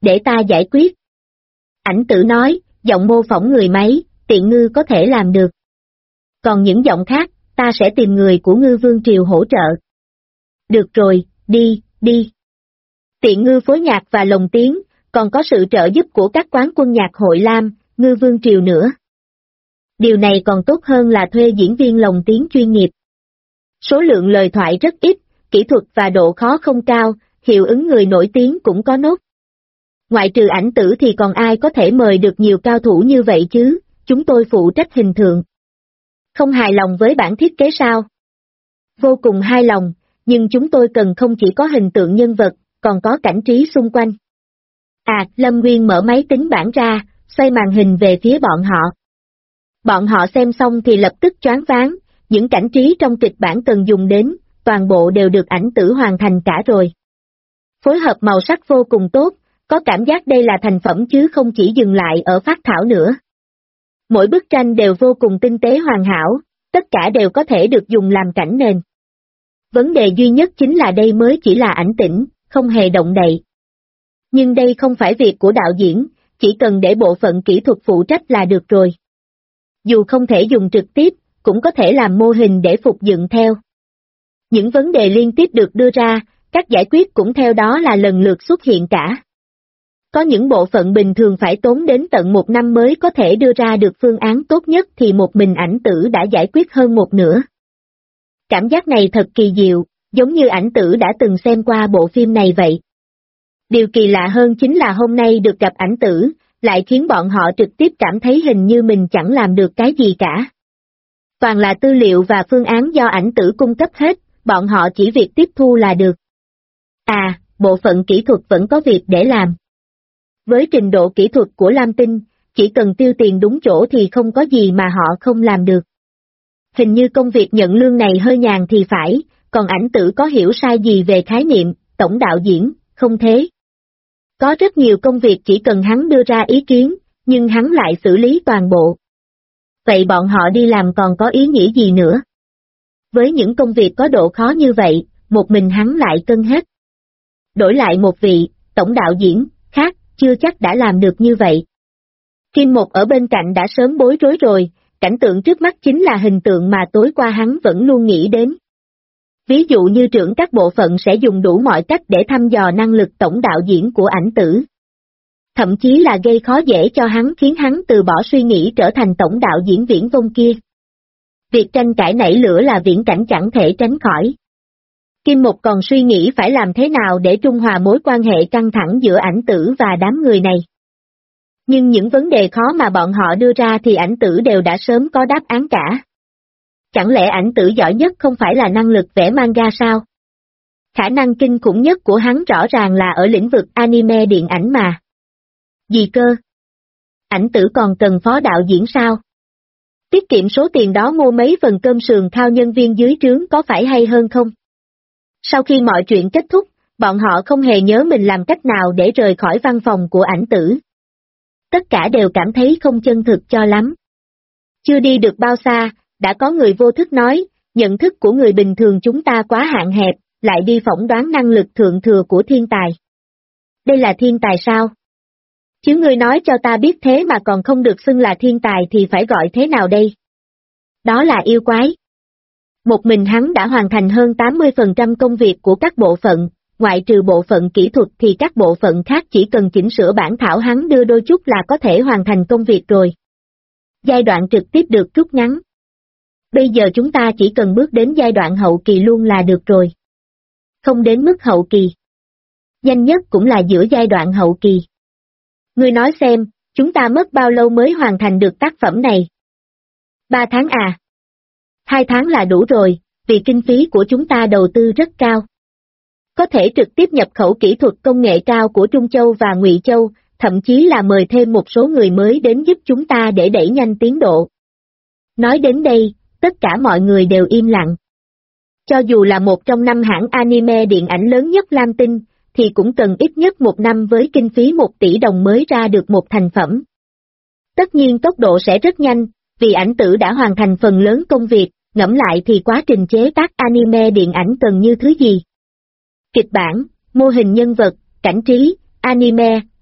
để ta giải quyết. Ảnh tử nói, giọng mô phỏng người máy, Tiện Ngư có thể làm được. Còn những giọng khác, ta sẽ tìm người của Ngư Vương Triều hỗ trợ. Được rồi, đi. Tiện Ngư phối nhạc và lồng tiếng, còn có sự trợ giúp của các quán quân nhạc hội Lam, Ngư Vương Triều nữa. Điều này còn tốt hơn là thuê diễn viên lồng tiếng chuyên nghiệp. Số lượng lời thoại rất ít, kỹ thuật và độ khó không cao, hiệu ứng người nổi tiếng cũng có nốt. Ngoại trừ Ảnh tử thì còn ai có thể mời được nhiều cao thủ như vậy chứ, chúng tôi phụ trách hình tượng. Không hài lòng với bản thiết kế sao? Vô cùng hài lòng, nhưng chúng tôi cần không chỉ có hình tượng nhân vật, còn có cảnh trí xung quanh. Lâm Nguyên mở máy tính bảng ra, xoay màn hình về phía bọn họ. Bọn họ xem xong thì lập tức choáng váng, những cảnh trí trong kịch bản cần dùng đến, toàn bộ đều được Ảnh tử hoàn thành cả rồi. Phối hợp màu sắc vô cùng tốt, có cảm giác đây là thành phẩm chứ không chỉ dừng lại ở phác thảo nữa. Mỗi bức tranh đều vô cùng tinh tế hoàn hảo, tất cả đều có thể được dùng làm cảnh nền. Vấn đề duy nhất chính là đây mới chỉ là ảnh tĩnh, không hề động đậy. Nhưng đây không phải việc của đạo diễn, chỉ cần để bộ phận kỹ thuật phụ trách là được rồi. Dù không thể dùng trực tiếp, cũng có thể làm mô hình để phục dựng theo. Những vấn đề liên tiếp được đưa ra, các giải quyết cũng theo đó là lần lượt xuất hiện cả. Có những bộ phận bình thường phải tốn đến tận 1 năm mới có thể đưa ra được phương án tốt nhất thì một mình Ảnh tử đã giải quyết hơn một nửa. Cảm giác này thật kỳ diệu, giống như Ảnh tử đã từng xem qua bộ phim này vậy. Điều kỳ lạ hơn chính là hôm nay được gặp Ảnh tử, lại khiến bọn họ trực tiếp cảm thấy hình như mình chẳng làm được cái gì cả. Toàn là tư liệu và phương án do Ảnh tử cung cấp hết, bọn họ chỉ việc tiếp thu là được. Bộ phận kỹ thuật vẫn có việc để làm. Với trình độ kỹ thuật của Lam Tinh, chỉ cần tiêu tiền đúng chỗ thì không có gì mà họ không làm được. Hình như công việc nhận lương này hơi nhàn thì phải, còn Ảnh tử có hiểu sai gì về khái niệm, tổng đạo diễn, không thế. Có rất nhiều công việc chỉ cần hắn đưa ra ý kiến, nhưng hắn lại xử lý toàn bộ. Vậy bọn họ đi làm còn có ý nghĩa gì nữa? Với những công việc có độ khó như vậy, một mình hắn lại cân hết. Đổi lại một vị, tổng đạo diễn, khác, chưa chắc đã làm được như vậy. Kim Một ở bên cạnh đã sớm bối rối rồi, cảnh tượng trước mắt chính là hình tượng mà tối qua hắn vẫn luôn nghĩ đến. Ví dụ như trưởng các bộ phận sẽ dùng đủ mọi cách để thăm dò năng lực tổng đạo diễn của Ảnh tử. Thậm chí là gây khó dễ cho hắn khiến hắn từ bỏ suy nghĩ trở thành tổng đạo diễn viễn vông kia. Việc tranh cãi nảy lửa là viễn cảnh chẳng thể tránh khỏi. Kim Một còn suy nghĩ phải làm thế nào để trung hòa mối quan hệ căng thẳng giữa Ảnh tử và đám người này. Nhưng những vấn đề khó mà bọn họ đưa ra thì Ảnh tử đều đã sớm có đáp án cả. Chẳng lẽ Ảnh tử giỏi nhất không phải là năng lực vẽ manga sao? Khả năng kinh khủng nhất của hắn rõ ràng là ở lĩnh vực anime điện ảnh mà. Gì cơ? Ảnh tử còn cần phó đạo diễn sao? Tiết kiệm số tiền đó mua mấy phần cơm sườn khao nhân viên dưới trướng có phải hay hơn không? Sau khi mọi chuyện kết thúc, bọn họ không hề nhớ mình làm cách nào để rời khỏi văn phòng của Ảnh tử. Tất cả đều cảm thấy không chân thực cho lắm. Chưa đi được bao xa, đã có người vô thức nói, nhận thức của người bình thường chúng ta quá hạn hẹp, lại đi phỏng đoán năng lực thượng thừa của thiên tài. Đây là thiên tài sao? Chứ ngươi nói cho ta biết thế mà còn không được xưng là thiên tài thì phải gọi thế nào đây? Đó là yêu quái. Một mình hắn đã hoàn thành hơn 80% công việc của các bộ phận, ngoại trừ bộ phận kỹ thuật thì các bộ phận khác chỉ cần chỉnh sửa bản thảo hắn đưa đôi chút là có thể hoàn thành công việc rồi. Giai đoạn trực tiếp được rút ngắn. Bây giờ chúng ta chỉ cần bước đến giai đoạn hậu kỳ luôn là được rồi. Không đến mức hậu kỳ. Nhanh nhất cũng là giữa giai đoạn hậu kỳ. Ngươi nói xem, chúng ta mất bao lâu mới hoàn thành được tác phẩm này? 3 tháng à? 2 tháng là đủ rồi, vì kinh phí của chúng ta đầu tư rất cao. Có thể trực tiếp nhập khẩu kỹ thuật công nghệ cao của Trung Châu và Ngụy Châu, thậm chí là mời thêm một số người mới đến giúp chúng ta để đẩy nhanh tiến độ. Nói đến đây, tất cả mọi người đều im lặng. Cho dù là một trong 5 hãng anime điện ảnh lớn nhất Lam Tinh, thì cũng cần ít nhất 1 năm với kinh phí 1 tỷ đồng mới ra được một thành phẩm. Tất nhiên tốc độ sẽ rất nhanh, vì Ảnh tử đã hoàn thành phần lớn công việc, ngẫm lại thì quá trình chế tác anime điện ảnh cần như thứ gì? Kịch bản, mô hình nhân vật, cảnh trí, anime,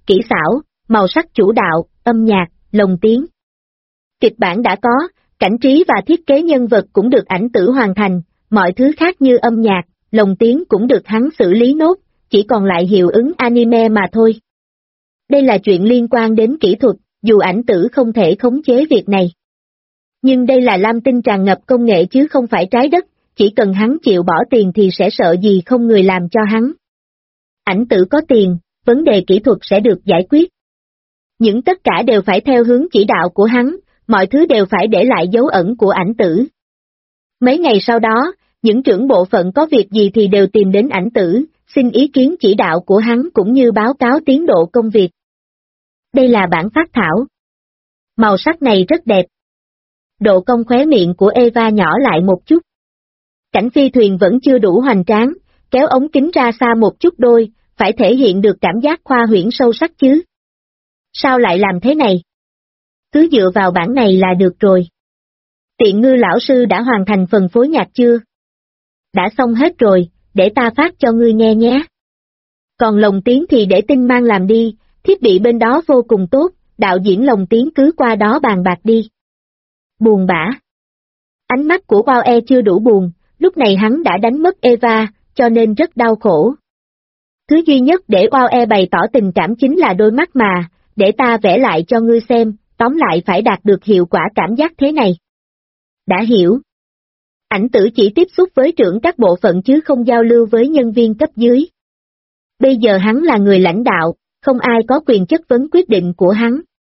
kỹ xảo, màu sắc chủ đạo, âm nhạc, lồng tiếng. Kịch bản đã có, cảnh trí và thiết kế nhân vật cũng được ảnh tử hoàn thành, mọi thứ khác như âm nhạc, lồng tiếng cũng được hắn xử lý nốt, chỉ còn lại hiệu ứng anime mà thôi. Đây là chuyện liên quan đến kỹ thuật, dù ảnh tử không thể khống chế việc này. Nhưng đây là lam tinh tràn ngập công nghệ chứ không phải trái đất, chỉ cần hắn chịu bỏ tiền thì sẽ sợ gì không người làm cho hắn. Ảnh tử có tiền, vấn đề kỹ thuật sẽ được giải quyết. Những tất cả đều phải theo hướng chỉ đạo của hắn, mọi thứ đều phải để lại dấu ẩn của ảnh tử. Mấy ngày sau đó, những trưởng bộ phận có việc gì thì đều tìm đến ảnh tử, xin ý kiến chỉ đạo của hắn cũng như báo cáo tiến độ công việc. Đây là bản phác thảo. Màu sắc này rất đẹp. Độ cong khóe miệng của Eva nhỏ lại một chút. Cảnh phi thuyền vẫn chưa đủ hoành tráng, kéo ống kính ra xa một chút đôi, phải thể hiện được cảm giác khoa huyễn sâu sắc chứ. Sao lại làm thế này? Cứ dựa vào bản này là được rồi. Tiện ngư lão sư đã hoàn thành phần phối nhạc chưa? Đã xong hết rồi, để ta phát cho ngươi nghe nhé. Còn lồng tiếng thì để Tinh Mang làm đi, thiết bị bên đó vô cùng tốt, đạo diễn lồng tiếng cứ qua đó bàn bạc đi. Buồn bã. Ánh mắt của Bao chưa đủ buồn, lúc này hắn đã đánh mất Eva, cho nên rất đau khổ. Thứ duy nhất để Bao bày tỏ tình cảm chính là đôi mắt mà, để ta vẽ lại cho ngươi xem, tóm lại phải đạt được hiệu quả cảm giác thế này. Đã hiểu. Ảnh tử chỉ tiếp xúc với trưởng các bộ phận chứ không giao lưu với nhân viên cấp dưới. Bây giờ hắn là người lãnh đạo, không ai có quyền chất vấn quyết định của hắn.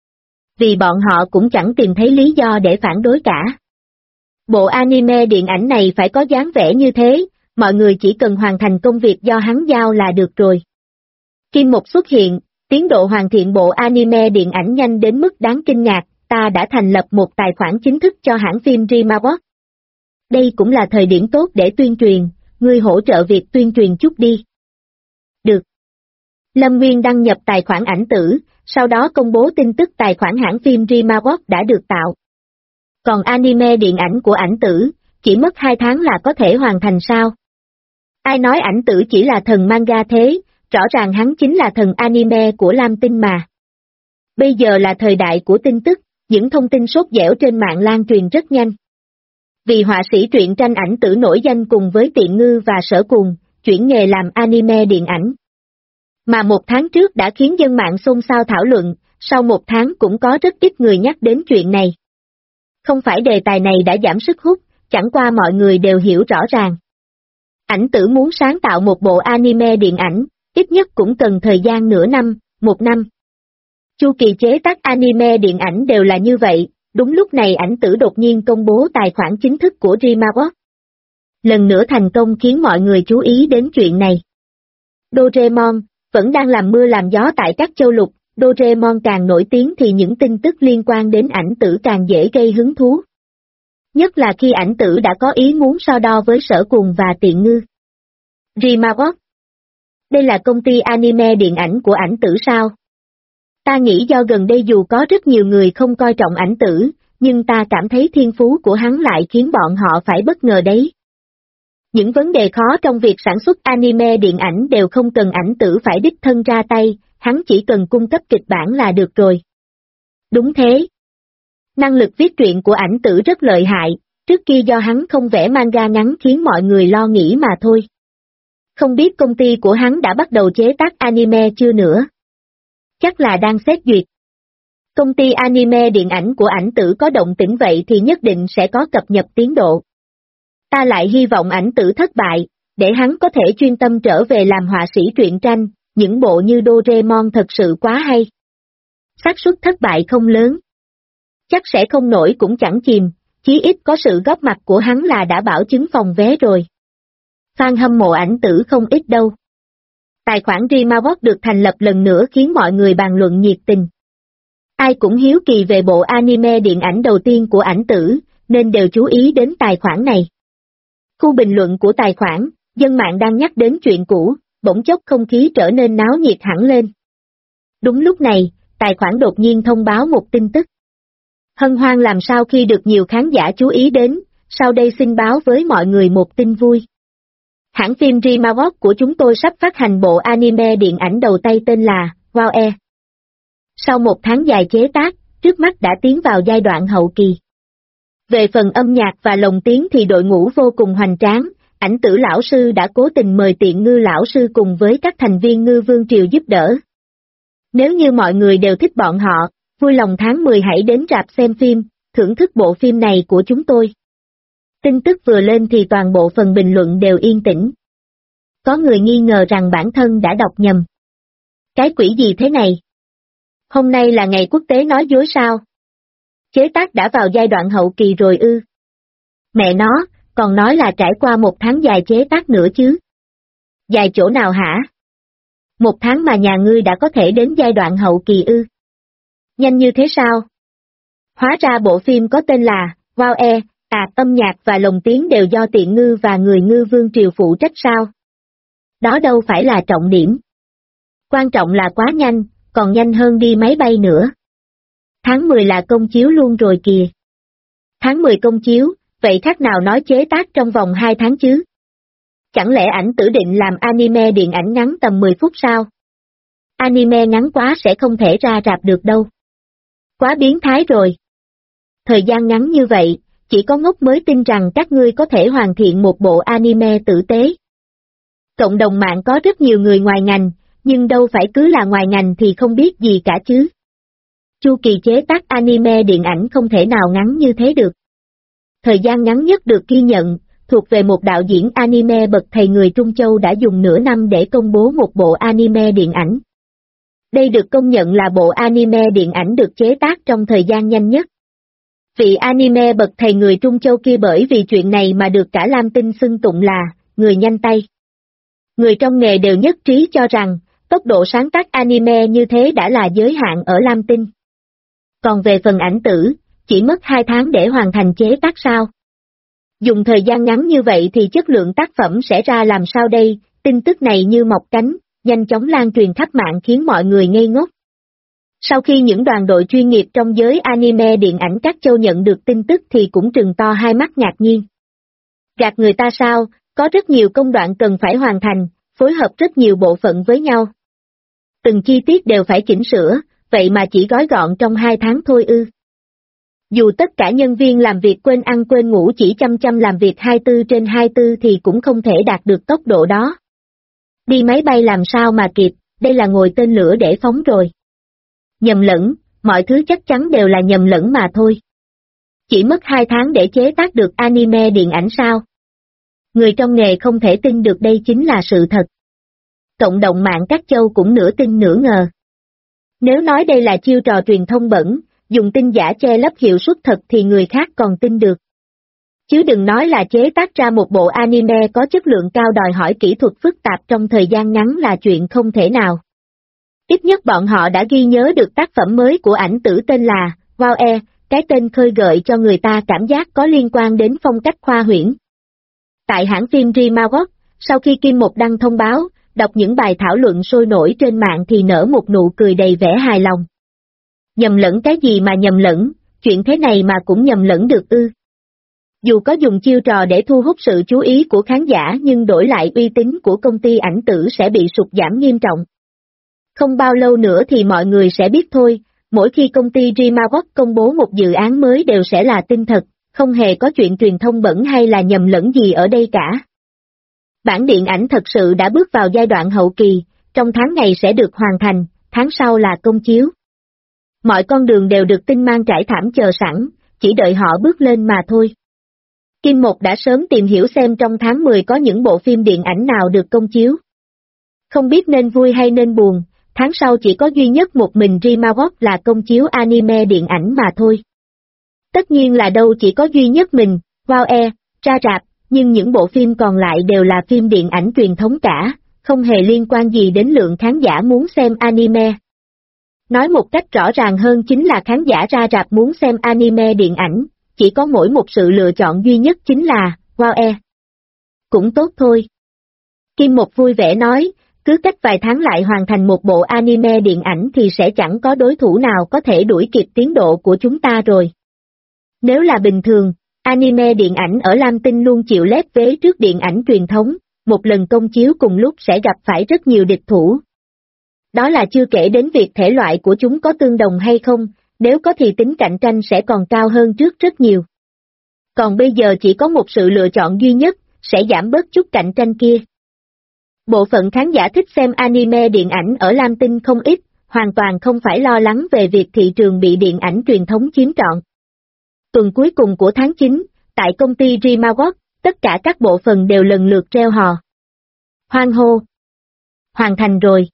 Vì bọn họ cũng chẳng tìm thấy lý do để phản đối cả. Bộ anime điện ảnh này phải có dáng vẻ như thế, mọi người chỉ cần hoàn thành công việc do hắn giao là được rồi. Kim Mục xuất hiện, tiến độ hoàn thiện bộ anime điện ảnh nhanh đến mức đáng kinh ngạc, ta đã thành lập một tài khoản chính thức cho hãng phim DreamWorks. Đây cũng là thời điểm tốt để tuyên truyền, ngươi hỗ trợ việc tuyên truyền chút đi. Được. Lâm Nguyên đăng nhập tài khoản ảnh tử, sau đó công bố tin tức tài khoản hãng phim DreamWorks đã được tạo. Còn anime điện ảnh của ảnh tử, chỉ mất 2 tháng là có thể hoàn thành sao? Ai nói ảnh tử chỉ là thần manga thế, rõ ràng hắn chính là thần anime của Lam Tinh mà. Bây giờ là thời đại của tin tức, những thông tin sốt dẻo trên mạng lan truyền rất nhanh. Vì họa sĩ truyện tranh ảnh tử nổi danh cùng với Tiện Ngư và Sở Cùng, chuyển nghề làm anime điện ảnh. Mà 1 tháng trước đã khiến dân mạng xôn xao thảo luận, sau 1 tháng cũng có rất ít người nhắc đến chuyện này. Không phải đề tài này đã giảm sức hút, chẳng qua mọi người đều hiểu rõ ràng. Ảnh tử muốn sáng tạo một bộ anime điện ảnh, ít nhất cũng cần thời gian nửa năm, 1 năm. Chu kỳ chế tác anime điện ảnh đều là như vậy, đúng lúc này ảnh tử đột nhiên công bố tài khoản chính thức của DreamWorks. Lần nữa thành công khiến mọi người chú ý đến chuyện này. Doraemon, vẫn đang làm mưa làm gió tại các châu lục, Doraemon càng nổi tiếng thì những tin tức liên quan đến ảnh tử càng dễ gây hứng thú. Nhất là khi ảnh tử đã có ý muốn so đo với Sở Cùng và Tiện Ngư. DreamWorks. Đây là công ty anime điện ảnh của ảnh tử sao? Ta nghĩ do gần đây dù có rất nhiều người không coi trọng ảnh tử, nhưng ta cảm thấy thiên phú của hắn lại khiến bọn họ phải bất ngờ đấy. Những vấn đề khó trong việc sản xuất anime điện ảnh đều không cần ảnh tử phải đích thân ra tay, hắn chỉ cần cung cấp kịch bản là được rồi. Đúng thế. Năng lực viết truyện của ảnh tử rất lợi hại, trước kia do hắn không vẽ manga ngắn khiến mọi người lo nghĩ mà thôi. Không biết công ty của hắn đã bắt đầu chế tác anime chưa nữa? Chắc là đang xét duyệt. Công ty anime điện ảnh của ảnh tử có động tĩnh vậy thì nhất định sẽ có cập nhật tiến độ. Ta lại hy vọng ảnh tử thất bại, để hắn có thể chuyên tâm trở về làm họa sĩ truyện tranh, những bộ như Doraemon thật sự quá hay. Xác suất thất bại không lớn. Chắc sẽ không nổi cũng chẳng chìm, chí ít có sự góp mặt của hắn là đã bảo chứng phòng vé rồi. Fan hâm mộ ảnh tử không ít đâu. Tài khoản DreamWorks được thành lập lần nữa khiến mọi người bàn luận nhiệt tình. Ai cũng hiếu kỳ về bộ anime điện ảnh đầu tiên của ảnh tử, nên đều chú ý đến tài khoản này. Khu bình luận của tài khoản, dân mạng đang nhắc đến chuyện cũ, bỗng chốc không khí trở nên náo nhiệt hẳn lên. Đúng lúc này, tài khoản đột nhiên thông báo một tin tức. Hân hoan làm sao khi được nhiều khán giả chú ý đến, sau đây xin báo với mọi người một tin vui. Hãng phim DreamWorks của chúng tôi sắp phát hành bộ anime điện ảnh đầu tay tên là Wow! Sau 1 tháng dài chế tác, trước mắt đã tiến vào giai đoạn hậu kỳ. Về phần âm nhạc và lồng tiếng thì đội ngũ vô cùng hoành tráng, Ảnh Tử lão sư đã cố tình mời Tiện Ngư lão sư cùng với các thành viên Ngư Vương Triều giúp đỡ. Nếu như mọi người đều thích bọn họ, vui lòng tháng 10 hãy đến rạp xem phim, thưởng thức bộ phim này của chúng tôi. Tin tức vừa lên thì toàn bộ phần bình luận đều yên tĩnh. Có người nghi ngờ rằng bản thân đã đọc nhầm. Cái quỷ gì thế này? Hôm nay là ngày quốc tế nói dối sao? Chế tác đã vào giai đoạn hậu kỳ rồi ư? Mẹ nó, còn nói là trải qua 1 tháng dài chế tác nữa chứ. Dài chỗ nào hả? 1 tháng mà nhà ngươi đã có thể đến giai đoạn hậu kỳ ư? Nhanh như thế sao? Hóa ra bộ phim có tên là Wow, âm nhạc và lồng tiếng đều do Tiện Ngư và người Ngư Vương Triều phụ trách sao? Đó đâu phải là trọng điểm. Quan trọng là quá nhanh, còn nhanh hơn đi máy bay nữa. Tháng 10 là công chiếu luôn rồi kìa. Tháng 10 công chiếu, vậy khác nào nói chế tác trong vòng 2 tháng chứ? Chẳng lẽ Ảnh Tử định làm anime điện ảnh ngắn tầm 10 phút sao? Anime ngắn quá sẽ không thể ra rạp được đâu. Quá biến thái rồi. Thời gian ngắn như vậy, chỉ có ngốc mới tin rằng các ngươi có thể hoàn thiện một bộ anime tử tế. Cộng đồng mạng có rất nhiều người ngoài ngành, nhưng đâu phải cứ là ngoài ngành thì không biết gì cả chứ. Chu kỳ chế tác anime điện ảnh không thể nào ngắn như thế được. Thời gian ngắn nhất được ghi nhận, thuộc về một đạo diễn anime bậc thầy người Trung Châu đã dùng nửa năm để công bố một bộ anime điện ảnh. Đây được công nhận là bộ anime điện ảnh được chế tác trong thời gian nhanh nhất. Vị anime bậc thầy người Trung Châu kia bởi vì chuyện này mà được cả Lam Tinh xưng tụng là người nhanh tay. Người trong nghề đều nhất trí cho rằng, tốc độ sáng tác anime như thế đã là giới hạn ở Lam Tinh. Còn về phần Ảnh Tử, chỉ mất 2 tháng để hoàn thành chế tác sao? Dùng thời gian ngắn như vậy thì chất lượng tác phẩm sẽ ra làm sao đây? Tin tức này như mọc cánh, nhanh chóng lan truyền khắp mạng khiến mọi người ngây ngốc. Sau khi những đoàn đội chuyên nghiệp trong giới anime điện ảnh các châu nhận được tin tức thì cũng trừng to hai mắt ngạc nhiên. Gạt người ta sao, có rất nhiều công đoạn cần phải hoàn thành, phối hợp rất nhiều bộ phận với nhau. Từng chi tiết đều phải chỉnh sửa, vậy mà chỉ gói gọn trong 2 tháng thôi ư. Dù tất cả nhân viên làm việc quên ăn quên ngủ chỉ chăm chăm làm việc 24/24 thì cũng không thể đạt được tốc độ đó. Đi máy bay làm sao mà kịp, đây là ngồi tên lửa để phóng rồi. Nhầm lẫn, mọi thứ chắc chắn đều là nhầm lẫn mà thôi. Chỉ mất 2 tháng để chế tác được anime điện ảnh sao? Người trong nghề không thể tin được đây chính là sự thật. Cộng đồng mạng các châu cũng nửa tin nửa ngờ. Nếu nói đây là chiêu trò truyền thông bẩn, dùng tin giả che lấp hiệu suất thật thì người khác còn tin được. Chứ đừng nói là chế tác ra một bộ anime có chất lượng cao đòi hỏi kỹ thuật phức tạp trong thời gian ngắn là chuyện không thể nào. Ít nhất bọn họ đã ghi nhớ được tác phẩm mới của Ảnh Tử tên là Wow, cái tên khơi gợi cho người ta cảm giác có liên quan đến phong cách khoa huyễn. Tại hãng phim DreamWorks, sau khi Kim Một đăng thông báo, đọc những bài thảo luận sôi nổi trên mạng thì nở một nụ cười đầy vẻ hài lòng. Nhầm lẫn cái gì mà nhầm lẫn, chuyện thế này mà cũng nhầm lẫn được ư. Dù có dùng chiêu trò để thu hút sự chú ý của khán giả nhưng đổi lại uy tín của công ty Ảnh Tử sẽ bị sụt giảm nghiêm trọng. Không bao lâu nữa thì mọi người sẽ biết thôi, mỗi khi công ty DreamWorks công bố một dự án mới đều sẽ là tin thật, không hề có chuyện truyền thông bẩn hay là nhầm lẫn gì ở đây cả. Bản điện ảnh thật sự đã bước vào giai đoạn hậu kỳ, trong tháng này sẽ được hoàn thành, tháng sau là công chiếu. Mọi con đường đều được tinh mang trải thảm chờ sẵn, chỉ đợi họ bước lên mà thôi. Kim Một đã sớm tìm hiểu xem trong tháng 10 có những bộ phim điện ảnh nào được công chiếu. Không biết nên vui hay nên buồn, tháng sau chỉ có duy nhất một mình DreamWorks là công chiếu anime điện ảnh mà thôi. Tất nhiên là đâu chỉ có duy nhất mình, Wow, ra rạp, nhưng những bộ phim còn lại đều là phim điện ảnh truyền thống cả, không hề liên quan gì đến lượng khán giả muốn xem anime. Nói một cách rõ ràng hơn chính là khán giả ra rạp muốn xem anime điện ảnh, chỉ có mỗi một sự lựa chọn duy nhất chính là Wow. Cũng tốt thôi. Kim Một vui vẻ nói, cứ cách vài tháng lại hoàn thành một bộ anime điện ảnh thì sẽ chẳng có đối thủ nào có thể đuổi kịp tiến độ của chúng ta rồi. Nếu là bình thường, anime điện ảnh ở Lam Tinh luôn chịu lép vế trước điện ảnh truyền thống, một lần công chiếu cùng lúc sẽ gặp phải rất nhiều địch thủ. Đó là chưa kể đến việc thể loại của chúng có tương đồng hay không, nếu có thì tính cạnh tranh sẽ còn cao hơn trước rất nhiều. Còn bây giờ chỉ có một sự lựa chọn duy nhất, sẽ giảm bớt chút cạnh tranh kia. Bộ phận khán giả thích xem anime điện ảnh ở Lam Tinh không ít, hoàn toàn không phải lo lắng về việc thị trường bị điện ảnh truyền thống chiếm trọn. Tuần cuối cùng của tháng 9, tại công ty DreamWorks, tất cả các bộ phận đều lần lượt reo hò. Hoan hô! Hoàn thành rồi!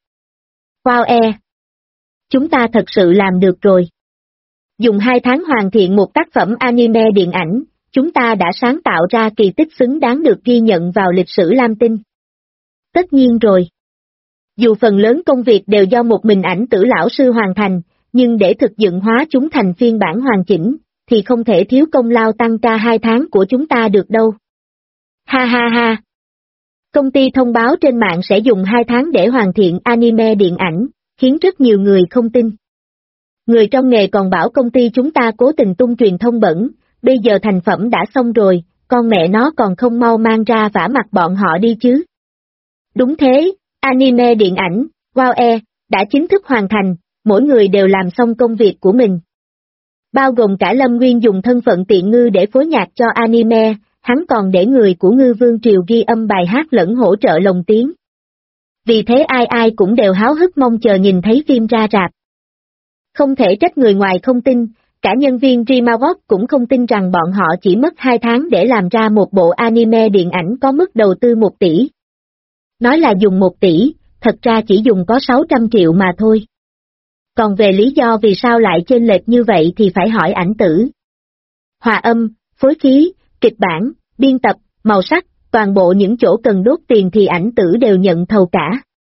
Wow! Chúng ta thật sự làm được rồi! Dùng 2 tháng hoàn thiện một tác phẩm anime điện ảnh, chúng ta đã sáng tạo ra kỳ tích xứng đáng được ghi nhận vào lịch sử Lam Tinh. Tất nhiên rồi. Dù phần lớn công việc đều do một mình ảnh tử lão sư hoàn thành, nhưng để thực dựng hóa chúng thành phiên bản hoàn chỉnh, thì không thể thiếu công lao tăng ca 2 tháng của chúng ta được đâu. Ha ha ha! Công ty thông báo trên mạng sẽ dùng 2 tháng để hoàn thiện anime điện ảnh, khiến rất nhiều người không tin. Người trong nghề còn bảo công ty chúng ta cố tình tung truyền thông bẩn, bây giờ thành phẩm đã xong rồi, con mẹ nó còn không mau mang ra vả mặt bọn họ đi chứ. Đúng thế, anime điện ảnh, wow đã chính thức hoàn thành, mỗi người đều làm xong công việc của mình. Bao gồm cả Lâm Nguyên dùng thân phận tiện ngư để phối nhạc cho anime, hắn còn để người của Ngư Vương Triều ghi âm bài hát lẫn hỗ trợ lồng tiếng. Vì thế ai ai cũng đều háo hức mong chờ nhìn thấy phim ra rạp. Không thể trách người ngoài không tin, cả nhân viên DreamWorks cũng không tin rằng bọn họ chỉ mất 2 tháng để làm ra một bộ anime điện ảnh có mức đầu tư 1 tỷ. Nói là dùng 1 tỷ, thật ra chỉ dùng có 600 triệu mà thôi. Còn về lý do vì sao lại chênh lệch như vậy thì phải hỏi ảnh tử. Hòa âm, phối khí, kịch bản, biên tập, màu sắc, toàn bộ những chỗ cần đốt tiền thì ảnh tử đều nhận thầu cả.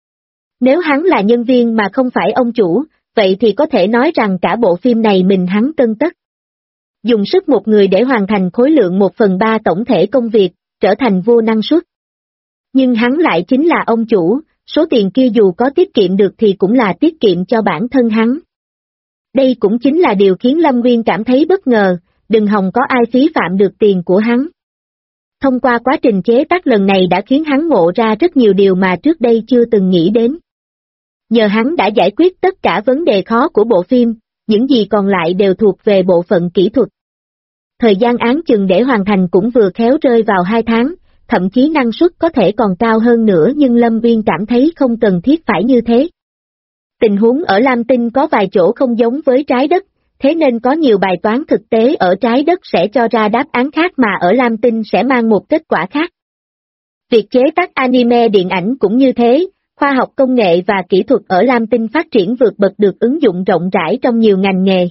Nếu hắn là nhân viên mà không phải ông chủ, vậy thì có thể nói rằng cả bộ phim này mình hắn cân tất. Dùng sức một người để hoàn thành khối lượng 1/3 tổng thể công việc, trở thành vô năng suất. Nhưng hắn lại chính là ông chủ, số tiền kia dù có tiết kiệm được thì cũng là tiết kiệm cho bản thân hắn. Đây cũng chính là điều khiến Lâm Nguyên cảm thấy bất ngờ, đừng hòng có ai phí phạm được tiền của hắn. Thông qua quá trình chế tác lần này đã khiến hắn ngộ ra rất nhiều điều mà trước đây chưa từng nghĩ đến. Nhờ hắn đã giải quyết tất cả vấn đề khó của bộ phim, những gì còn lại đều thuộc về bộ phận kỹ thuật. Thời gian án chừng để hoàn thành cũng vừa khéo rơi vào 2 tháng, thậm chí năng suất có thể còn cao hơn nữa nhưng Lâm Nguyên cảm thấy không cần thiết phải như thế. Tình huống ở Lam Tinh có vài chỗ không giống với trái đất, thế nên có nhiều bài toán thực tế ở trái đất sẽ cho ra đáp án khác mà ở Lam Tinh sẽ mang một kết quả khác. Việc chế tác anime điện ảnh cũng như thế, khoa học công nghệ và kỹ thuật ở Lam Tinh phát triển vượt bậc được ứng dụng rộng rãi trong nhiều ngành nghề.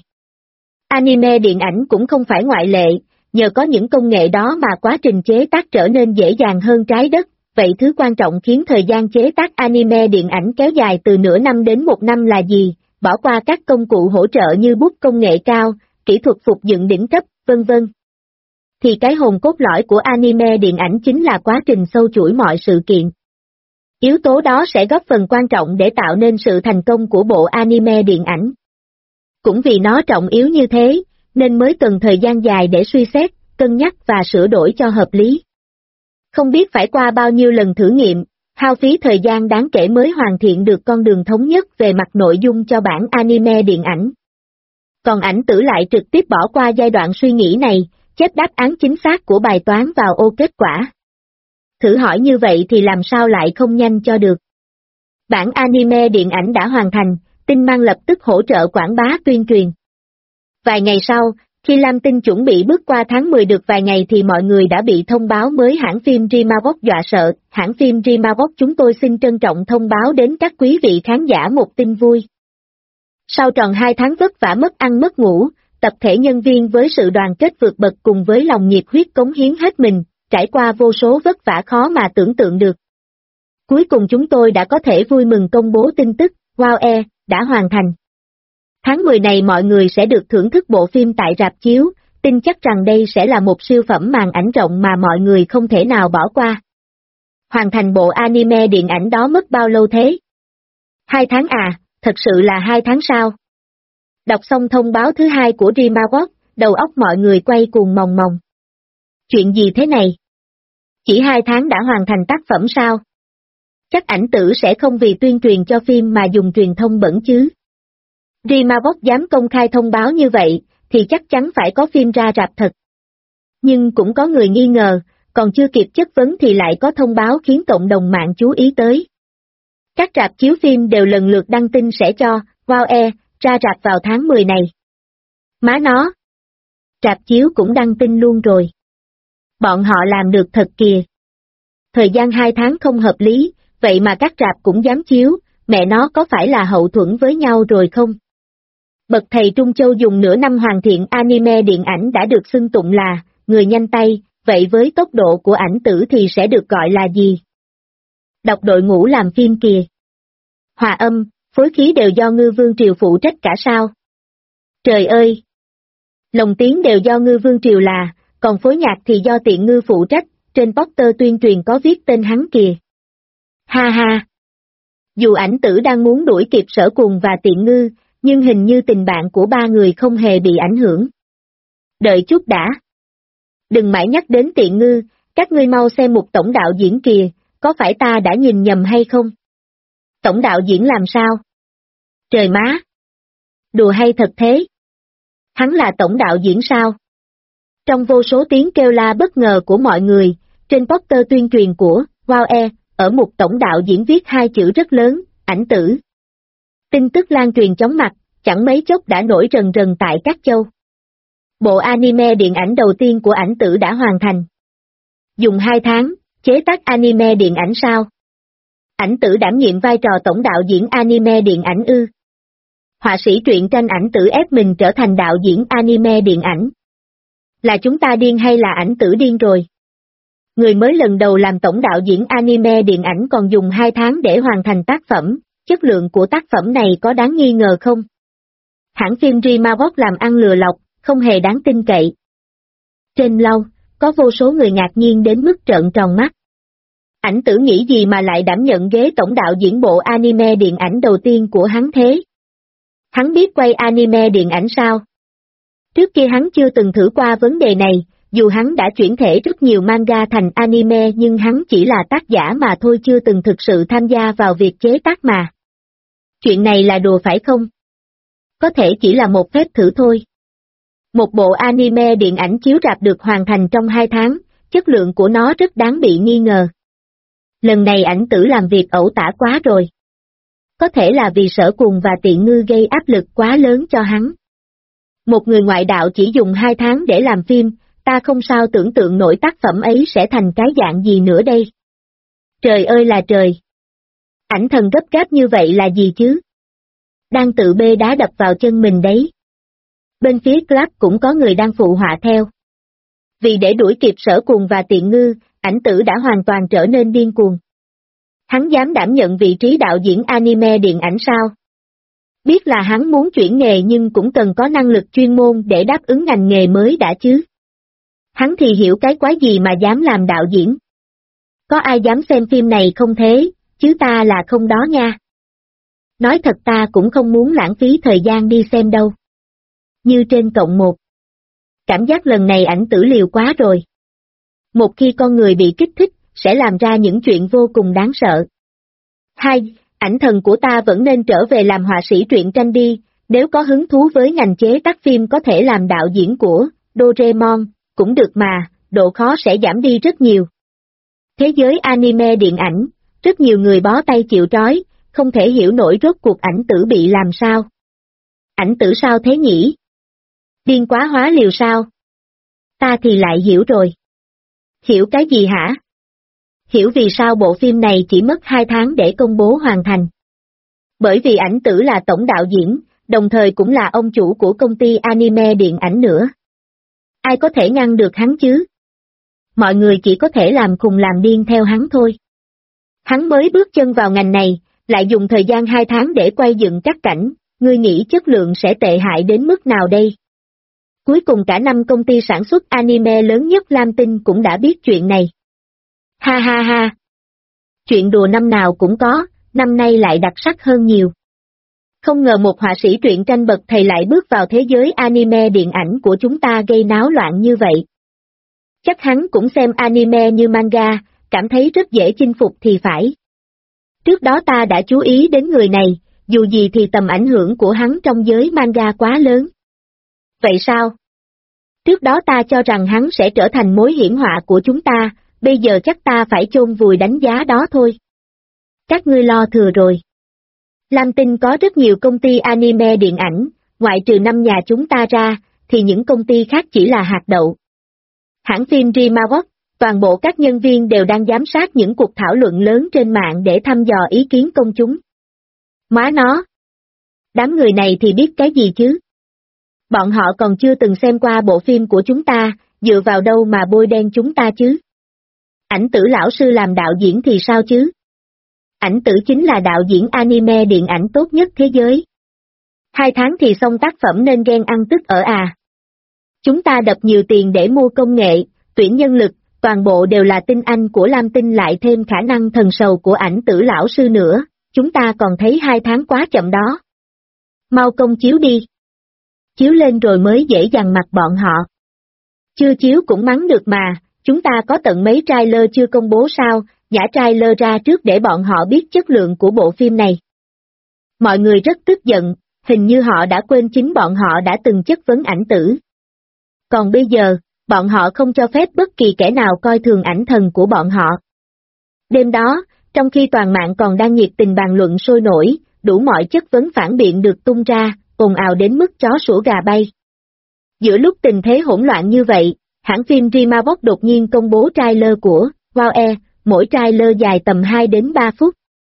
Anime điện ảnh cũng không phải ngoại lệ, nhờ có những công nghệ đó mà quá trình chế tác trở nên dễ dàng hơn trái đất, vậy thứ quan trọng khiến thời gian chế tác anime điện ảnh kéo dài từ nửa năm đến 1 năm là gì, bỏ qua các công cụ hỗ trợ như bút công nghệ cao, kỹ thuật phục dựng đỉnh cấp, vân vân. Thì cái hồn cốt lõi của anime điện ảnh chính là quá trình sâu chuỗi mọi sự kiện. Yếu tố đó sẽ góp phần quan trọng để tạo nên sự thành công của bộ anime điện ảnh. Cũng vì nó trọng yếu như thế, nên mới cần thời gian dài để suy xét, cân nhắc và sửa đổi cho hợp lý. Không biết phải qua bao nhiêu lần thử nghiệm, hao phí thời gian đáng kể mới hoàn thiện được con đường thống nhất về mặt nội dung cho bản anime điện ảnh. Còn ảnh tử lại trực tiếp bỏ qua giai đoạn suy nghĩ này, chép đáp án chính xác của bài toán vào ô kết quả. Thử hỏi như vậy thì làm sao lại không nhanh cho được. Bản anime điện ảnh đã hoàn thành, Tinh Mang lập tức hỗ trợ quảng bá tuyên truyền. Vài ngày sau, khi Lam Tinh chuẩn bị bước qua tháng 10 được vài ngày thì mọi người đã bị thông báo mới hãng phim DreamWorks dọa sợ. Hãng phim DreamWorks chúng tôi xin trân trọng thông báo đến các quý vị khán giả một tin vui. Sau tròn 2 tháng vất vả mất ăn mất ngủ, tập thể nhân viên với sự đoàn kết vượt bậc cùng với lòng nhiệt huyết cống hiến hết mình, trải qua vô số vất vả khó mà tưởng tượng được. Cuối cùng chúng tôi đã có thể vui mừng công bố tin tức, wow đã hoàn thành. Tháng 10 này mọi người sẽ được thưởng thức bộ phim tại rạp chiếu, tin chắc rằng đây sẽ là một siêu phẩm màn ảnh rộng mà mọi người không thể nào bỏ qua. Hoàn thành bộ anime điện ảnh đó mất bao lâu thế? 2 tháng à, thật sự là 2 tháng sao? Đọc xong thông báo thứ 2 của DreamWorks, đầu óc mọi người quay cuồng mòng mòng. Chuyện gì thế này? Chỉ 2 tháng đã hoàn thành tác phẩm sao? Chắc ảnh tử sẽ không vì tuyên truyền cho phim mà dùng truyền thông bẩn chứ. Rimavok dám công khai thông báo như vậy, thì chắc chắn phải có phim ra rạp thật. Nhưng cũng có người nghi ngờ, còn chưa kịp chất vấn thì lại có thông báo khiến cộng đồng mạng chú ý tới. Các rạp chiếu phim đều lần lượt đăng tin sẽ cho Wow E ra rạp vào tháng 10 này. Má nó! Rạp chiếu cũng đăng tin luôn rồi. Bọn họ làm được thật kìa. Thời gian 2 tháng không hợp lý, vậy mà các rạp cũng dám chiếu, mẹ nó có phải là hậu thuẫn với nhau rồi không? Bậc thầy Trung Châu dùng nửa năm hoàn thiện anime điện ảnh đã được xưng tụng là người nhanh tay, vậy với tốc độ của ảnh tử thì sẽ được gọi là gì? Đọc đội ngũ làm phim kìa. Hòa âm, phối khí đều do Ngư Vương Triều phụ trách cả sao? Trời ơi! Lồng tiếng đều do Ngư Vương Triều là, còn phối nhạc thì do Tiện Ngư phụ trách, trên poster tuyên truyền có viết tên hắn kìa. Ha ha! Dù ảnh tử đang muốn đuổi kịp Sở Cùng và Tiện Ngư, nhưng hình như tình bạn của ba người không hề bị ảnh hưởng. Đợi chút đã. Đừng mãi nhắc đến Tiện Ngư, các ngươi mau xem một tổng đạo diễn kìa, có phải ta đã nhìn nhầm hay không? Tổng đạo diễn làm sao? Trời má! Đùa hay thật thế? Hắn là tổng đạo diễn sao? Trong vô số tiếng kêu la bất ngờ của mọi người, trên poster tuyên truyền của Wow E, ở mục tổng đạo diễn viết 2 chữ rất lớn, ảnh tử. Tin tức lan truyền chóng mặt, chẳng mấy chốc đã nổi rần rần tại các châu. Bộ anime điện ảnh đầu tiên của ảnh tử đã hoàn thành. Dùng 2 tháng, chế tác anime điện ảnh sao? Ảnh tử đảm nhiệm vai trò tổng đạo diễn anime điện ảnh ư? Họa sĩ truyện tranh ảnh tử ép mình trở thành đạo diễn anime điện ảnh. Là chúng ta điên hay là ảnh tử điên rồi? Người mới lần đầu làm tổng đạo diễn anime điện ảnh còn dùng 2 tháng để hoàn thành tác phẩm, chất lượng của tác phẩm này có đáng nghi ngờ không? Hãng phim Rimavok làm ăn lừa lọc, không hề đáng tin cậy. Trên lâu, có vô số người ngạc nhiên đến mức trợn tròn mắt. Ảnh tử nghĩ gì mà lại đảm nhận ghế tổng đạo diễn bộ anime điện ảnh đầu tiên của hắn thế? Hắn biết quay anime điện ảnh sao? Trước kia hắn chưa từng thử qua vấn đề này, dù hắn đã chuyển thể rất nhiều manga thành anime nhưng hắn chỉ là tác giả mà thôi, chưa từng thực sự tham gia vào việc chế tác mà. Chuyện này là đùa phải không? Có thể chỉ là một phép thử thôi. Một bộ anime điện ảnh chiếu rạp được hoàn thành trong 2 tháng, chất lượng của nó rất đáng bị nghi ngờ. Lần này ảnh tử làm việc ẩu tả quá rồi. Có thể là vì Sở Cùng và Tiện Ngư gây áp lực quá lớn cho hắn. Một người ngoại đạo chỉ dùng 2 tháng để làm phim, ta không sao tưởng tượng nổi tác phẩm ấy sẽ thành cái dạng gì nữa đây. Trời ơi là trời! Ảnh thần gấp gáp như vậy là gì chứ? Đang tự bê đá đập vào chân mình đấy. Bên phía Club cũng có người đang phụ họa theo. Vì để đuổi kịp Sở Cùng và Tiện Ngư, ảnh tử đã hoàn toàn trở nên điên cuồng. Hắn dám đảm nhận vị trí đạo diễn anime điện ảnh sao? Biết là hắn muốn chuyển nghề nhưng cũng cần có năng lực chuyên môn để đáp ứng ngành nghề mới đã chứ. Hắn thì hiểu cái quái gì mà dám làm đạo diễn. Có ai dám xem phim này không thế, chứ ta là không đó nha. Nói thật ta cũng không muốn lãng phí thời gian đi xem đâu. Như trên cộng 1. Cảm giác lần này ảnh tử liều quá rồi. Một khi con người bị kích thích, sẽ làm ra những chuyện vô cùng đáng sợ. 2. Ảnh thần của ta vẫn nên trở về làm họa sĩ truyện tranh đi, nếu có hứng thú với ngành chế tác phim có thể làm đạo diễn của Doraemon, cũng được mà, độ khó sẽ giảm đi rất nhiều. Thế giới anime điện ảnh, rất nhiều người bó tay chịu trói, không thể hiểu nổi rốt cuộc ảnh tử bị làm sao. Ảnh tử sao thế nhỉ? Điên quá hóa liều sao? Ta thì lại hiểu rồi. Hiểu cái gì hả? Hiểu vì sao bộ phim này chỉ mất 2 tháng để công bố hoàn thành. Bởi vì ảnh tử là tổng đạo diễn, đồng thời cũng là ông chủ của công ty anime điện ảnh nữa. Ai có thể ngăn được hắn chứ? Mọi người chỉ có thể làm khùng làm điên theo hắn thôi. Hắn mới bước chân vào ngành này, lại dùng thời gian 2 tháng để quay dựng các cảnh, ngươi nghĩ chất lượng sẽ tệ hại đến mức nào đây? Cuối cùng cả 5 công ty sản xuất anime lớn nhất Lam Tinh cũng đã biết chuyện này. Ha ha ha! Chuyện đùa năm nào cũng có, năm nay lại đặc sắc hơn nhiều. Không ngờ một họa sĩ truyện tranh bậc thầy lại bước vào thế giới anime điện ảnh của chúng ta gây náo loạn như vậy. Chắc hắn cũng xem anime như manga, cảm thấy rất dễ chinh phục thì phải. Trước đó ta đã chú ý đến người này, dù gì thì tầm ảnh hưởng của hắn trong giới manga quá lớn. Vậy sao? Trước đó ta cho rằng hắn sẽ trở thành mối hiểm họa của chúng ta, bây giờ chắc ta phải chôn vùi đánh giá đó thôi. Các ngươi lo thừa rồi. Lam Tinh có rất nhiều công ty anime điện ảnh, ngoại trừ 5 nhà chúng ta ra, thì những công ty khác chỉ là hạt đậu. Hãng phim DreamWorks, toàn bộ các nhân viên đều đang giám sát những cuộc thảo luận lớn trên mạng để thăm dò ý kiến công chúng. Má nó! Đám người này thì biết cái gì chứ? Bọn họ còn chưa từng xem qua bộ phim của chúng ta, dựa vào đâu mà bôi đen chúng ta chứ? Ảnh Tử lão sư làm đạo diễn thì sao chứ? Ảnh Tử chính là đạo diễn anime điện ảnh tốt nhất thế giới. 2 tháng thì xong tác phẩm nên ghen ăn tức ở à. Chúng ta đập nhiều tiền để mua công nghệ, tuyển nhân lực, toàn bộ đều là tinh anh của Lam Tinh lại thêm khả năng thần sầu của Ảnh Tử lão sư nữa, chúng ta còn thấy 2 tháng quá chậm đó. Mau công chiếu đi. Chiếu lên rồi mới dễ dằn mặt bọn họ. Chưa chiếu cũng mắng được mà, chúng ta có tận mấy trailer chưa công bố sao, nhả trailer ra trước để bọn họ biết chất lượng của bộ phim này. Mọi người rất tức giận, hình như họ đã quên chính bọn họ đã từng chất vấn Ảnh Tử. Còn bây giờ, bọn họ không cho phép bất kỳ kẻ nào coi thường ảnh thần của bọn họ. Đêm đó, trong khi toàn mạng còn đang nhiệt tình bàn luận sôi nổi, đủ mọi chất vấn phản biện được tung ra, ồn ào đến mức chó sủa gà bay. Giữa lúc tình thế hỗn loạn như vậy, hãng phim DreamWorks đột nhiên công bố trailer của Wow E, mỗi trailer dài tầm 2 đến 3 phút.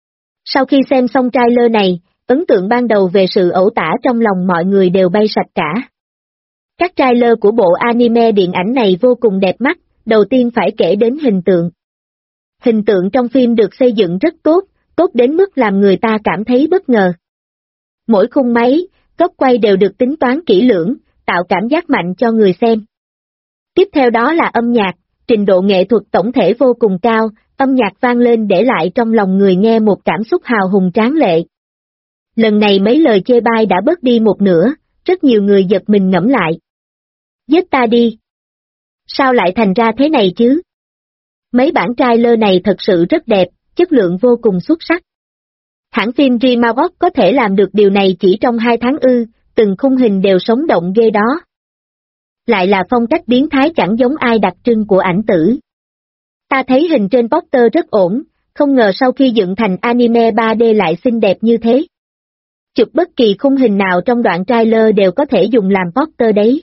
Sau khi xem xong trailer này, ấn tượng ban đầu về sự ẩu tả trong lòng mọi người đều bay sạch cả. Các trailer của bộ anime điện ảnh này vô cùng đẹp mắt, đầu tiên phải kể đến hình tượng. Hình tượng trong phim được xây dựng rất tốt, tốt đến mức làm người ta cảm thấy bất ngờ. Mỗi khung máy, góc quay đều được tính toán kỹ lưỡng, tạo cảm giác mạnh cho người xem. Tiếp theo đó là âm nhạc, trình độ nghệ thuật tổng thể vô cùng cao, âm nhạc vang lên để lại trong lòng người nghe một cảm xúc hào hùng tráng lệ. Lần này mấy lời chê bai đã bớt đi một nửa, rất nhiều người giật mình ngẫm lại. Giết ta đi! Sao lại thành ra thế này chứ? Mấy bản trailer này thật sự rất đẹp, chất lượng vô cùng xuất sắc. Hãng phim DreamWorks có thể làm được điều này chỉ trong 2 tháng ư, từng khung hình đều sống động ghê đó. Lại là phong cách biến thái chẳng giống ai đặc trưng của Ảnh Tử. Ta thấy hình trên poster rất ổn, không ngờ sau khi dựng thành anime 3D lại xinh đẹp như thế. Chụp bất kỳ khung hình nào trong đoạn trailer đều có thể dùng làm poster đấy.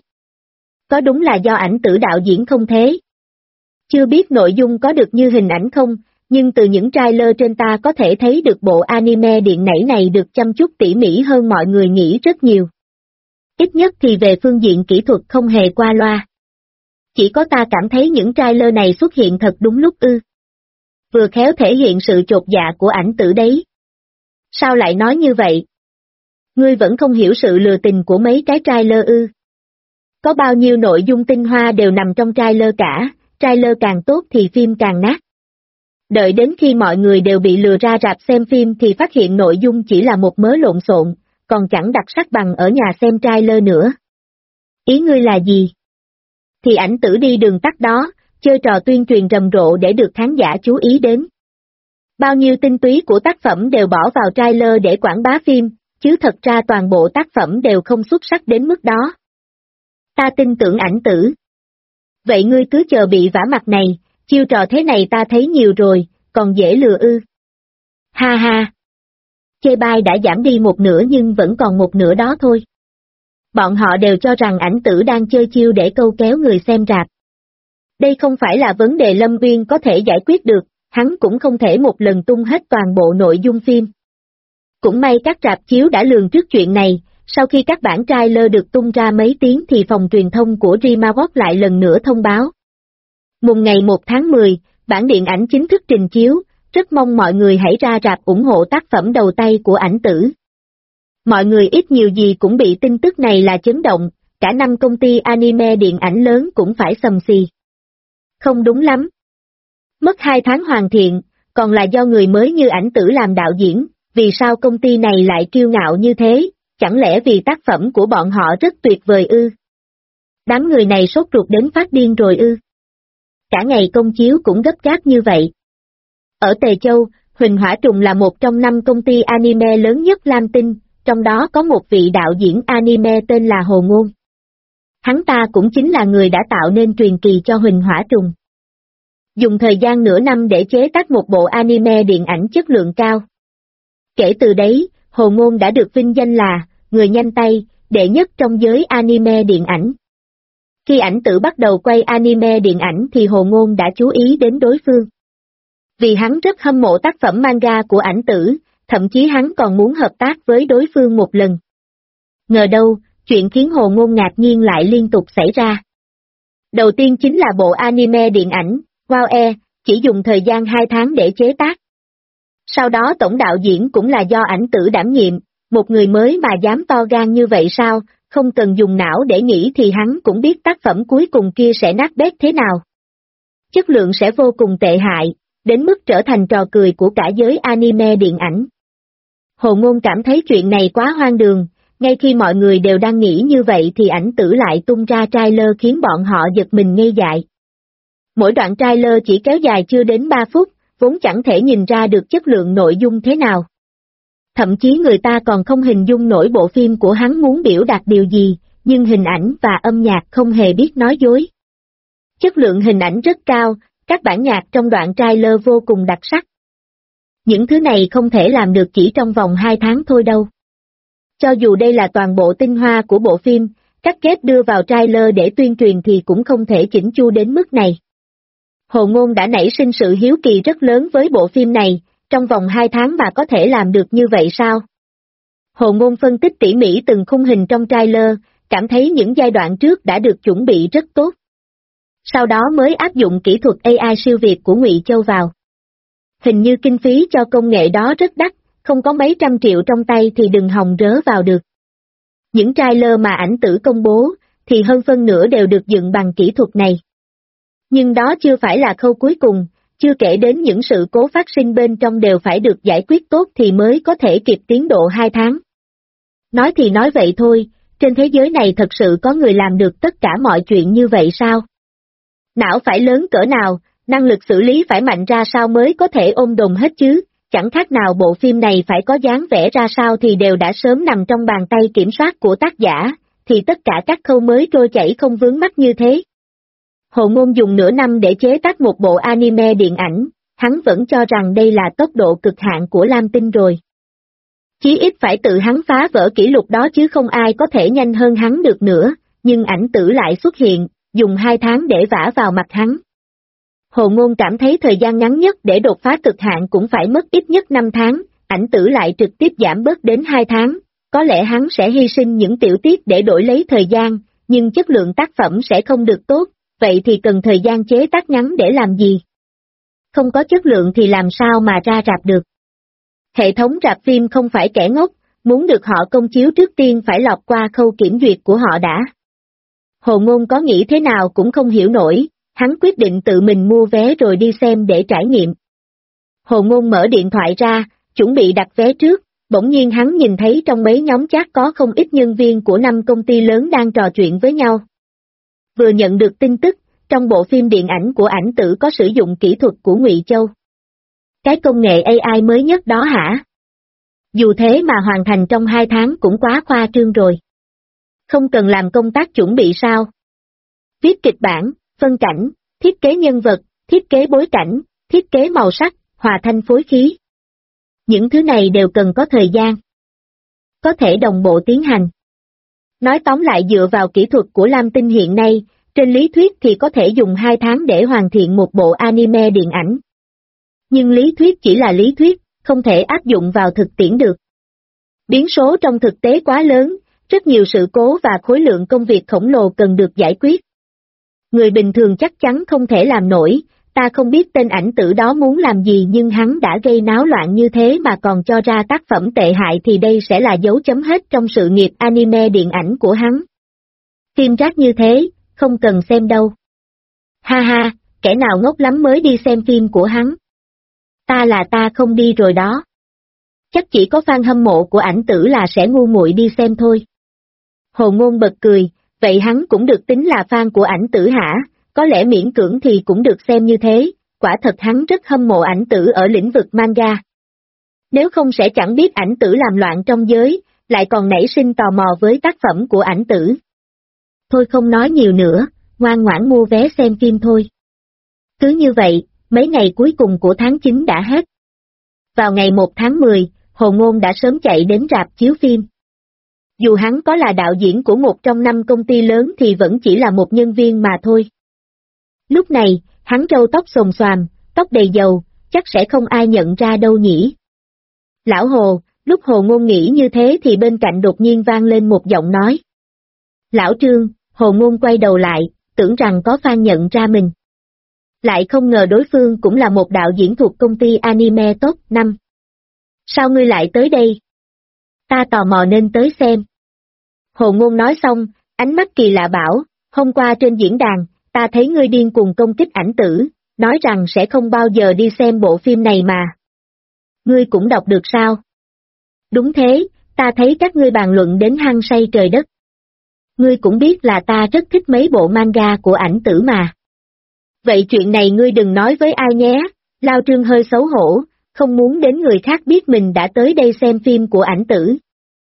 Có đúng là do Ảnh Tử đạo diễn không thế? Chưa biết nội dung có được như hình ảnh không, nhưng từ những trailer trên ta có thể thấy được bộ anime điện nảy này được chăm chút tỉ mỉ hơn mọi người nghĩ rất nhiều. Ít nhất thì về phương diện kỹ thuật không hề qua loa. Chỉ có ta cảm thấy những trailer này xuất hiện thật đúng lúc ư. Vừa khéo thể hiện sự chột dạ của Ảnh Tử đấy. Sao lại nói như vậy? Ngươi vẫn không hiểu sự lừa tình của mấy cái trailer ư. Có bao nhiêu nội dung tinh hoa đều nằm trong trailer cả, trailer càng tốt thì phim càng nát. Đợi đến khi mọi người đều bị lừa ra rạp xem phim thì phát hiện nội dung chỉ là một mớ lộn xộn, còn chẳng đặc sắc bằng ở nhà xem trailer nữa. Ý ngươi là gì? Thì Ảnh Tử đi đường tắt đó, chơi trò tuyên truyền rầm rộ để được khán giả chú ý đến. Bao nhiêu tinh túy của tác phẩm đều bỏ vào trailer để quảng bá phim, chứ thật ra toàn bộ tác phẩm đều không xuất sắc đến mức đó. Ta tin tưởng Ảnh Tử. Vậy ngươi cứ chờ bị vả mặt này, chiêu trò thế này ta thấy nhiều rồi, còn dễ lừa ư. Ha ha. Chê bai đã giảm đi một nửa nhưng vẫn còn một nửa đó thôi. Bọn họ đều cho rằng Ảnh Tử đang chơi chiêu để câu kéo người xem rạp. Đây không phải là vấn đề Lâm Uyên có thể giải quyết được, hắn cũng không thể một lần tung hết toàn bộ nội dung phim. Cũng may các rạp chiếu đã lường trước chuyện này, sau khi các bản trailer được tung ra mấy tiếng thì phòng truyền thông của DreamWorks lại lần nữa thông báo. Mùng ngày 1 tháng 10, bản điện ảnh chính thức trình chiếu, rất mong mọi người hãy ra rạp ủng hộ tác phẩm đầu tay của Ảnh Tử. Mọi người ít nhiều gì cũng bị tin tức này là chấn động, cả 5 công ty anime điện ảnh lớn cũng phải xầm xì. Không đúng lắm. Mất 2 tháng hoàn thiện, còn là do người mới như Ảnh Tử làm đạo diễn, vì sao công ty này lại kiêu ngạo như thế, chẳng lẽ vì tác phẩm của bọn họ rất tuyệt vời ư? Đám người này sốt ruột đến phát điên rồi ư? Cả ngày công chiếu cũng gấp gáp như vậy. Ở Tề Châu, Huỳnh Hỏa Trùng là một trong 5 công ty anime lớn nhất Lam Tinh, trong đó có một vị đạo diễn anime tên là Hồ Ngôn. Hắn ta cũng chính là người đã tạo nên truyền kỳ cho Huỳnh Hỏa Trùng. Dùng thời gian nửa năm để chế tác một bộ anime điện ảnh chất lượng cao. Kể từ đấy, Hồ Ngôn đã được vinh danh là người nhanh tay, đệ nhất trong giới anime điện ảnh. Khi Ảnh Tử bắt đầu quay anime điện ảnh thì Hồ Ngôn đã chú ý đến đối phương. Vì hắn rất hâm mộ tác phẩm manga của Ảnh Tử, thậm chí hắn còn muốn hợp tác với đối phương một lần. Ngờ đâu, chuyện khiến Hồ Ngôn ngạc nhiên lại liên tục xảy ra. Đầu tiên chính là bộ anime điện ảnh, Wow E, chỉ dùng thời gian 2 tháng để chế tác. Sau đó tổng đạo diễn cũng là do Ảnh Tử đảm nhiệm, một người mới mà dám to gan như vậy sao, không cần dùng não để nghĩ thì hắn cũng biết tác phẩm cuối cùng kia sẽ nát bét thế nào. Chất lượng sẽ vô cùng tệ hại, đến mức trở thành trò cười của cả giới anime điện ảnh. Hồ Ngôn cảm thấy chuyện này quá hoang đường, ngay khi mọi người đều đang nghĩ như vậy thì Ảnh Tử lại tung ra trailer khiến bọn họ giật mình ngây dại. Mỗi đoạn trailer chỉ kéo dài chưa đến 3 phút, vốn chẳng thể nhìn ra được chất lượng nội dung thế nào. Thậm chí người ta còn không hình dung nổi bộ phim của hắn muốn biểu đạt điều gì, nhưng hình ảnh và âm nhạc không hề biết nói dối. Chất lượng hình ảnh rất cao, các bản nhạc trong đoạn trailer vô cùng đặc sắc. Những thứ này không thể làm được chỉ trong vòng 2 tháng thôi đâu. Cho dù đây là toàn bộ tinh hoa của bộ phim, cắt ghép đưa vào trailer để tuyên truyền thì cũng không thể chỉnh chu đến mức này. Hồ Ngôn đã nảy sinh sự hiếu kỳ rất lớn với bộ phim này, trong vòng 2 tháng mà có thể làm được như vậy sao? Hồ Ngôn phân tích tỉ mỉ từng khung hình trong trailer, cảm thấy những giai đoạn trước đã được chuẩn bị rất tốt. Sau đó mới áp dụng kỹ thuật AI siêu việt của Ngụy Châu vào. Hình như kinh phí cho công nghệ đó rất đắt, không có mấy trăm triệu trong tay thì đừng hòng rớ vào được. Những trailer mà Ảnh Tử công bố, thì hơn phân nửa đều được dựng bằng kỹ thuật này. Nhưng đó chưa phải là khâu cuối cùng, chưa kể đến những sự cố phát sinh bên trong đều phải được giải quyết tốt thì mới có thể kịp tiến độ 2 tháng. Nói thì nói vậy thôi, trên thế giới này thật sự có người làm được tất cả mọi chuyện như vậy sao? Não phải lớn cỡ nào, năng lực xử lý phải mạnh ra sao mới có thể ôm đồm hết chứ, chẳng khác nào bộ phim này phải có dáng vẻ ra sao thì đều đã sớm nằm trong bàn tay kiểm soát của tác giả, thì tất cả các khâu mới trôi chảy không vướng mắc như thế. Hồ Ngôn dùng nửa năm để chế tác một bộ anime điện ảnh, hắn vẫn cho rằng đây là tốc độ cực hạn của Lam Tinh rồi. Chí ít phải tự hắn phá vỡ kỷ lục đó chứ không ai có thể nhanh hơn hắn được nữa, nhưng Ảnh Tử lại xuất hiện, dùng 2 tháng để vả vào mặt hắn. Hồ Ngôn cảm thấy thời gian ngắn nhất để đột phá cực hạn cũng phải mất ít nhất 5 tháng, Ảnh Tử lại trực tiếp giảm bớt đến 2 tháng, có lẽ hắn sẽ hy sinh những tiểu tiết để đổi lấy thời gian, nhưng chất lượng tác phẩm sẽ không được tốt, vậy thì cần thời gian chế tác ngắn để làm gì? Không có chất lượng thì làm sao mà ra rạp được? Hệ thống rạp phim không phải kẻ ngốc, muốn được họ công chiếu trước tiên phải lọt qua khâu kiểm duyệt của họ đã. Hồ Ngôn có nghĩ thế nào cũng không hiểu nổi, hắn quyết định tự mình mua vé rồi đi xem để trải nghiệm. Hồ Ngôn mở điện thoại ra, chuẩn bị đặt vé trước, bỗng nhiên hắn nhìn thấy trong mấy nhóm chat có không ít nhân viên của 5 công ty lớn đang trò chuyện với nhau. Vừa nhận được tin tức, trong bộ phim điện ảnh của Ảnh Tử có sử dụng kỹ thuật của Ngụy Châu. Cái công nghệ AI mới nhất đó hả? Dù thế mà hoàn thành trong 2 tháng cũng quá khoa trương rồi. Không cần làm công tác chuẩn bị sao? Viết kịch bản, phân cảnh, thiết kế nhân vật, thiết kế bối cảnh, thiết kế màu sắc, hòa thanh phối khí. Những thứ này đều cần có thời gian. Có thể đồng bộ tiến hành. Nói tóm lại dựa vào kỹ thuật của Lam Tinh hiện nay, trên lý thuyết thì có thể dùng 2 tháng để hoàn thiện một bộ anime điện ảnh. Nhưng lý thuyết chỉ là lý thuyết, không thể áp dụng vào thực tiễn được. Biến số trong thực tế quá lớn, rất nhiều sự cố và khối lượng công việc khổng lồ cần được giải quyết. Người bình thường chắc chắn không thể làm nổi, ta không biết tên Ảnh Tử đó muốn làm gì nhưng hắn đã gây náo loạn như thế mà còn cho ra tác phẩm tệ hại thì đây sẽ là dấu chấm hết trong sự nghiệp anime điện ảnh của hắn. Phim rác như thế, không cần xem đâu. Ha ha, kẻ nào ngốc lắm mới đi xem phim của hắn. Ta không đi rồi đó. Chắc chỉ có fan hâm mộ của Ảnh Tử là sẽ ngu muội đi xem thôi. Hồ Ngôn bật cười, vậy hắn cũng được tính là fan của Ảnh Tử hả, có lẽ miễn cưỡng thì cũng được xem như thế, quả thật hắn rất hâm mộ ảnh tử ở lĩnh vực manga. Nếu không sẽ chẳng biết ảnh tử làm loạn trong giới, lại còn nảy sinh tò mò với tác phẩm của ảnh tử. Thôi không nói nhiều nữa, ngoan ngoãn mua vé xem phim thôi. Cứ như vậy, mấy ngày cuối cùng của tháng 9 đã hết. Vào ngày 1 tháng 10, Hồ Ngôn đã sớm chạy đến rạp chiếu phim. Dù hắn có là đạo diễn của một trong 5 công ty lớn thì vẫn chỉ là một nhân viên mà thôi. Lúc này, hắn râu tóc xồm xoàm, tóc đầy dầu, chắc sẽ không ai nhận ra đâu nhỉ. Lão Hồ, lúc Hồ Ngôn nghĩ như thế thì bên cạnh đột nhiên vang lên một giọng nói. Lão Trương, Hồ Ngôn quay đầu lại, tưởng rằng có fan nhận ra mình. Lại không ngờ đối phương cũng là một đạo diễn thuộc công ty anime top 5. Sao ngươi lại tới đây? Ta tò mò nên tới xem. Hồ Ngôn nói xong, ánh mắt kỳ lạ bảo, hôm qua trên diễn đàn, ta thấy ngươi điên cuồng công kích ảnh tử, nói rằng sẽ không bao giờ đi xem bộ phim này mà. Ngươi cũng đọc được sao? Đúng thế, ta thấy các ngươi bàn luận đến hăng say trời đất. Ngươi cũng biết là ta rất thích mấy bộ manga của ảnh tử mà. Vậy chuyện này ngươi đừng nói với ai nhé, Lao Trương hơi xấu hổ, không muốn đến người khác biết mình đã tới đây xem phim của ảnh tử.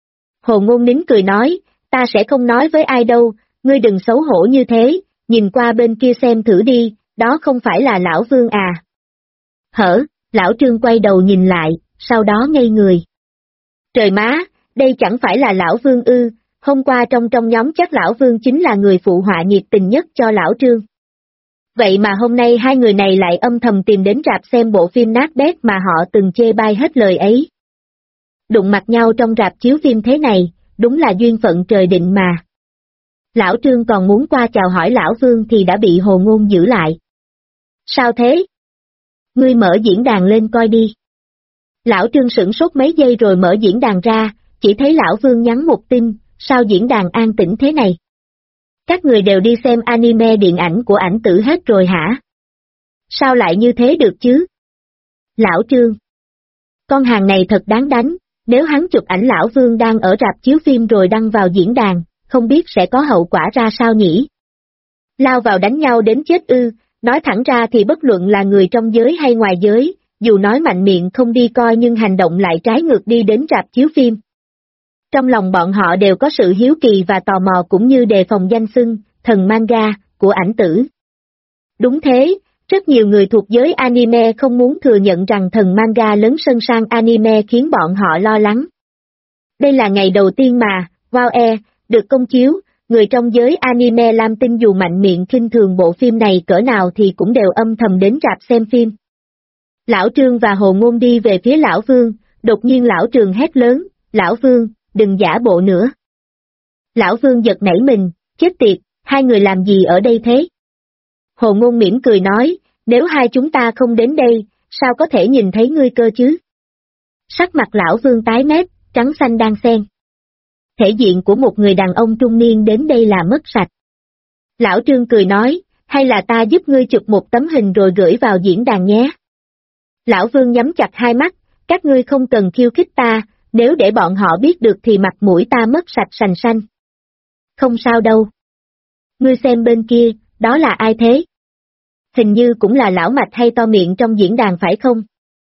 Hồ Ngôn nín cười nói, ta sẽ không nói với ai đâu, ngươi đừng xấu hổ như thế, nhìn qua bên kia xem thử đi, đó không phải là Lão Vương à. Hở, Lão Trương quay đầu nhìn lại, sau đó ngây người. Trời má, đây chẳng phải là Lão Vương ư, hôm qua trong nhóm chắc Lão Vương chính là người phụ họa nhiệt tình nhất cho Lão Trương. Vậy mà hôm nay hai người này lại âm thầm tìm đến rạp xem bộ phim nát bét mà họ từng chê bai hết lời ấy. Đụng mặt nhau trong rạp chiếu phim thế này, đúng là duyên phận trời định mà. Lão Trương còn muốn qua chào hỏi Lão Vương thì đã bị Hồ Ngôn giữ lại. Sao thế? Ngươi mở diễn đàn lên coi đi. Lão Trương sửng sốt mấy giây rồi mở diễn đàn ra, chỉ thấy Lão Vương nhắn một tin, sao diễn đàn an tĩnh thế này? Các người đều đi xem anime điện ảnh của ảnh tử hết rồi hả? Sao lại như thế được chứ? Lão Trương. Con hàng này thật đáng đánh, nếu hắn chụp ảnh Lão Vương đang ở rạp chiếu phim rồi đăng vào diễn đàn, không biết sẽ có hậu quả ra sao nhỉ? Lao vào đánh nhau đến chết ư, nói thẳng ra thì bất luận là người trong giới hay ngoài giới, dù nói mạnh miệng không đi coi nhưng hành động lại trái ngược đi đến rạp chiếu phim. Trong lòng bọn họ đều có sự hiếu kỳ và tò mò cũng như đề phòng danh xưng, thần manga, của ảnh tử. Đúng thế, rất nhiều người thuộc giới anime không muốn thừa nhận rằng thần manga lấn sân sang anime khiến bọn họ lo lắng. Đây là ngày đầu tiên mà, Wow được công chiếu, người trong giới anime Lam Tinh dù mạnh miệng khinh thường bộ phim này cỡ nào thì cũng đều âm thầm đến rạp xem phim. Lão Trương và Hồ Ngôn đi về phía Lão Vương, đột nhiên Lão Trương hét lớn, Lão Vương, đừng giả bộ nữa. Lão Vương giật nảy mình, chết tiệt, hai người làm gì ở đây thế? Hồ Ngôn mỉm cười nói, nếu hai chúng ta không đến đây, sao có thể nhìn thấy ngươi cơ chứ? Sắc mặt Lão Vương tái mét, trắng xanh đan xen. Thể diện của một người đàn ông trung niên đến đây là mất sạch. Lão Trương cười nói, hay là ta giúp ngươi chụp một tấm hình rồi gửi vào diễn đàn nhé. Lão Vương nhắm chặt hai mắt, các ngươi không cần khiêu khích ta, nếu để bọn họ biết được thì mặt mũi ta mất sạch sành xanh. Không sao đâu. Ngươi xem bên kia, đó là ai thế? Hình như cũng là lão mạch hay to miệng trong diễn đàn phải không?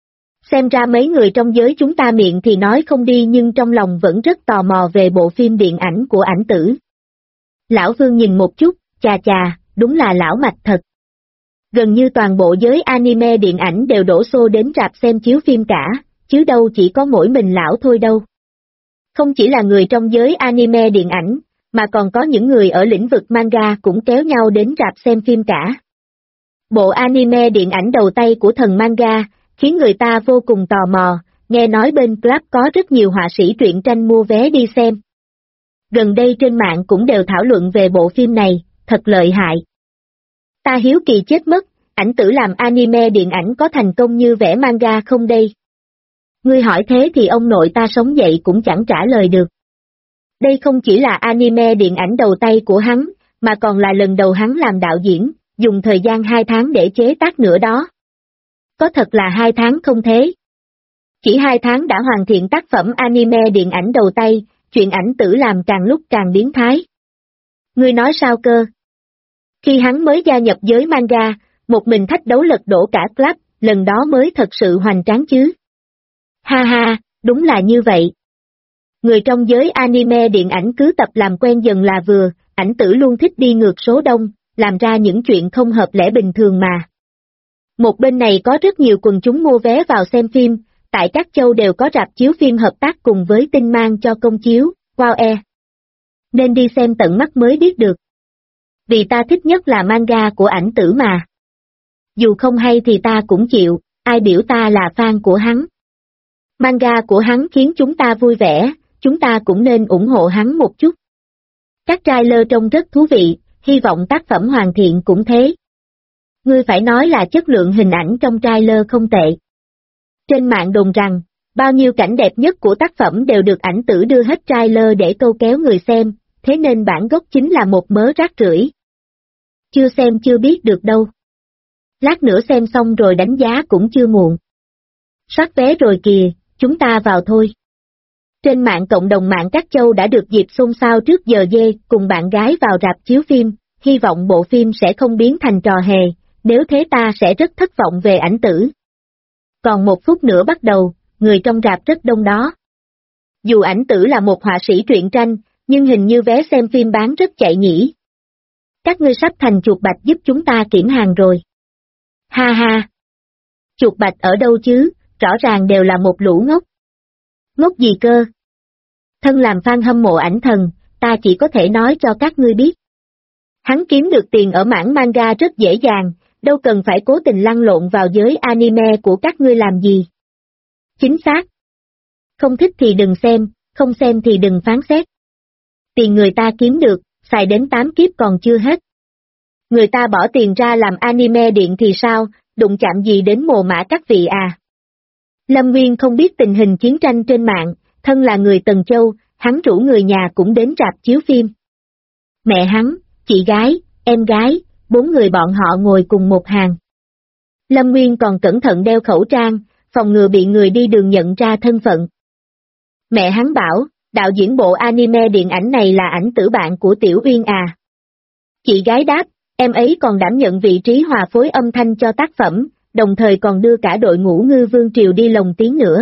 Xem ra mấy người trong giới chúng ta miệng thì nói không đi nhưng trong lòng vẫn rất tò mò về bộ phim điện ảnh của ảnh tử. Lão Vương nhìn một chút, chà chà, đúng là lão mạch thật. Gần như toàn bộ giới anime điện ảnh đều đổ xô đến rạp xem chiếu phim cả, chứ đâu chỉ có mỗi mình lão thôi đâu. Không chỉ là người trong giới anime điện ảnh, mà còn có những người ở lĩnh vực manga cũng kéo nhau đến rạp xem phim cả. Bộ anime điện ảnh đầu tay của thần manga, khiến người ta vô cùng tò mò, nghe nói bên Club có rất nhiều họa sĩ truyện tranh mua vé đi xem. Gần đây trên mạng cũng đều thảo luận về bộ phim này, thật lợi hại. Ta hiếu kỳ chết mất, ảnh tử làm anime điện ảnh có thành công như vẽ manga không đây? Ngươi hỏi thế thì ông nội ta sống dậy cũng chẳng trả lời được. Đây không chỉ là anime điện ảnh đầu tay của hắn, mà còn là lần đầu hắn làm đạo diễn, dùng thời gian 2 tháng để chế tác nữa đó. Có thật là 2 tháng không thế? Chỉ 2 tháng đã hoàn thiện tác phẩm anime điện ảnh đầu tay, chuyện ảnh tử làm càng lúc càng biến thái. Ngươi nói sao cơ? Khi hắn mới gia nhập giới manga, Một mình thách đấu lật đổ cả club, lần đó mới thật sự hoành tráng chứ. Ha ha, đúng là như vậy. Người trong giới anime điện ảnh cứ tập làm quen dần là vừa, ảnh tử luôn thích đi ngược số đông, làm ra những chuyện không hợp lẽ bình thường mà. Một bên này có rất nhiều quần chúng mua vé vào xem phim, tại các châu đều có rạp chiếu phim hợp tác cùng với Tinh Mang cho công chiếu, wow nên đi xem tận mắt mới biết được. Vì ta thích nhất là manga của ảnh tử mà. Dù không hay thì ta cũng chịu, ai biểu ta là fan của hắn. Manga của hắn khiến chúng ta vui vẻ, chúng ta cũng nên ủng hộ hắn một chút. Các trailer trông rất thú vị, hy vọng tác phẩm hoàn thiện cũng thế. Ngươi phải nói là chất lượng hình ảnh trong trailer không tệ. Trên mạng đồn rằng, bao nhiêu cảnh đẹp nhất của tác phẩm đều được ảnh tử đưa hết trailer để câu kéo người xem, thế nên bản gốc chính là một mớ rác rưởi. Chưa xem chưa biết được đâu. Lát nữa xem xong rồi đánh giá cũng chưa muộn. Soát vé rồi kìa, chúng ta vào thôi. Trên mạng cộng đồng mạng các châu đã được dịp xôn xao trước giờ dê cùng bạn gái vào rạp chiếu phim, hy vọng bộ phim sẽ không biến thành trò hề, nếu thế ta sẽ rất thất vọng về ảnh tử. Còn 1 phút nữa bắt đầu, người trong rạp rất đông đó. Dù ảnh tử là một họa sĩ truyện tranh, nhưng hình như vé xem phim bán rất chạy nhỉ. Các ngươi sắp thành chuột bạch giúp chúng ta kiểm hàng rồi. Ha ha. Chuột bạch ở đâu chứ, rõ ràng đều là một lũ ngốc. Ngốc gì cơ? Thân làm fan hâm mộ ảnh thần, ta chỉ có thể nói cho các ngươi biết. Hắn kiếm được tiền ở mảng manga rất dễ dàng, đâu cần phải cố tình lăn lộn vào giới anime của các ngươi làm gì. Chính xác. Không thích thì đừng xem, không xem thì đừng phán xét. Tiền người ta kiếm được, xài đến 8 kiếp còn chưa hết. Người ta bỏ tiền ra làm anime điện thì sao, đụng chạm gì đến mồ mả các vị à? Lâm Nguyên không biết tình hình chiến tranh trên mạng, thân là người Tần Châu, hắn rủ người nhà cũng đến rạp chiếu phim. Mẹ hắn, chị gái, em gái, 4 người bọn họ ngồi cùng một hàng. Lâm Nguyên còn cẩn thận đeo khẩu trang, phòng ngừa bị người đi đường nhận ra thân phận. Mẹ hắn bảo, đạo diễn bộ anime điện ảnh này là ảnh tử bạn của Tiểu Uyên à. Chị gái đáp, em ấy còn đảm nhận vị trí hòa phối âm thanh cho tác phẩm, đồng thời còn đưa cả đội ngũ Ngư Vương Triều đi lồng tiếng nữa.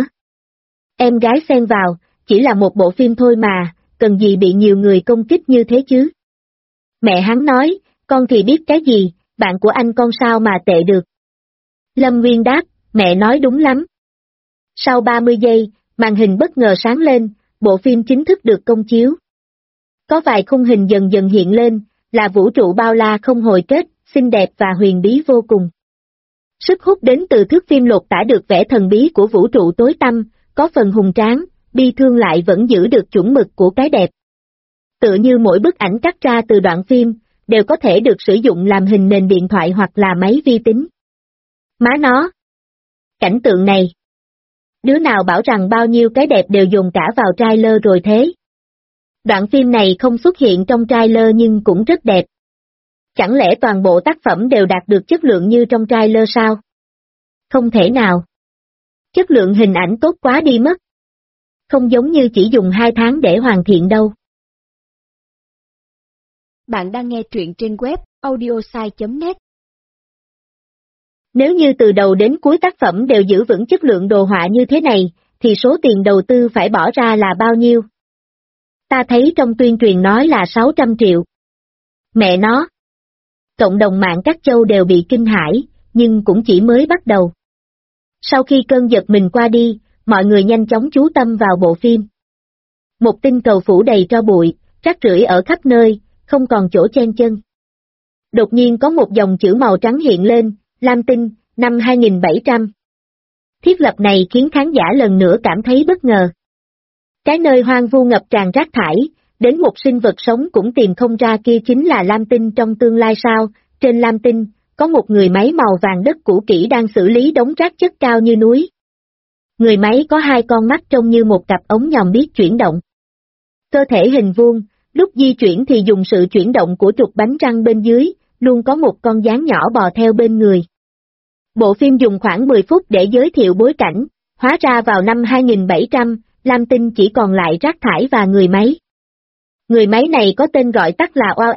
Em gái xen vào, chỉ là một bộ phim thôi mà, cần gì bị nhiều người công kích như thế chứ? Mẹ hắn nói, con thì biết cái gì, bạn của anh con sao mà tệ được. Lâm Nguyên đáp, mẹ nói đúng lắm. Sau 30 giây, màn hình bất ngờ sáng lên, bộ phim chính thức được công chiếu. Có vài khung hình dần dần hiện lên, là vũ trụ bao la không hồi kết, xinh đẹp và huyền bí vô cùng. Sức hút đến từ thước phim lột tả được vẻ thần bí của vũ trụ tối tăm, có phần hùng tráng, bi thương lại vẫn giữ được chuẩn mực của cái đẹp. Tựa như mỗi bức ảnh cắt ra từ đoạn phim, đều có thể được sử dụng làm hình nền điện thoại hoặc là máy vi tính. Má nó! Cảnh tượng này! Đứa nào bảo rằng bao nhiêu cái đẹp đều dồn cả vào trailer rồi thế? Đoạn phim này không xuất hiện trong trailer nhưng cũng rất đẹp. Chẳng lẽ toàn bộ tác phẩm đều đạt được chất lượng như trong trailer sao? Không thể nào. Chất lượng hình ảnh tốt quá đi mất. Không giống như chỉ dùng 2 tháng để hoàn thiện đâu. Bạn đang nghe truyện trên web audiosai.net. Nếu như từ đầu đến cuối tác phẩm đều giữ vững chất lượng đồ họa như thế này, thì số tiền đầu tư phải bỏ ra là bao nhiêu? Ta thấy trong tuyên truyền nói là 600 triệu. Mẹ nó! Cộng đồng mạng các châu đều bị kinh hãi, nhưng cũng chỉ mới bắt đầu. Sau khi cơn giật mình qua đi, mọi người nhanh chóng chú tâm vào bộ phim. Một tinh cầu phủ đầy tro bụi, rác rưởi ở khắp nơi, không còn chỗ chen chân. Đột nhiên có một dòng chữ màu trắng hiện lên, Lam Tinh, năm 2700. Thiết lập này khiến khán giả lần nữa cảm thấy bất ngờ. Cái nơi hoang vu ngập tràn rác thải, đến một sinh vật sống cũng tìm không ra kia chính là Lam Tinh trong tương lai sao? Trên Lam Tinh, có một người máy màu vàng đất cũ kỹ đang xử lý đống rác chất cao như núi. Người máy có 2 con mắt trông như một cặp ống nhòm biết chuyển động. Cơ thể hình vuông, lúc di chuyển thì dùng sự chuyển động của trục bánh răng bên dưới, luôn có một con gián nhỏ bò theo bên người. Bộ phim dùng khoảng 10 phút để giới thiệu bối cảnh, hóa ra vào năm 2700, Lam Tinh chỉ còn lại rác thải và người máy. Người máy này có tên gọi tắt là OAE,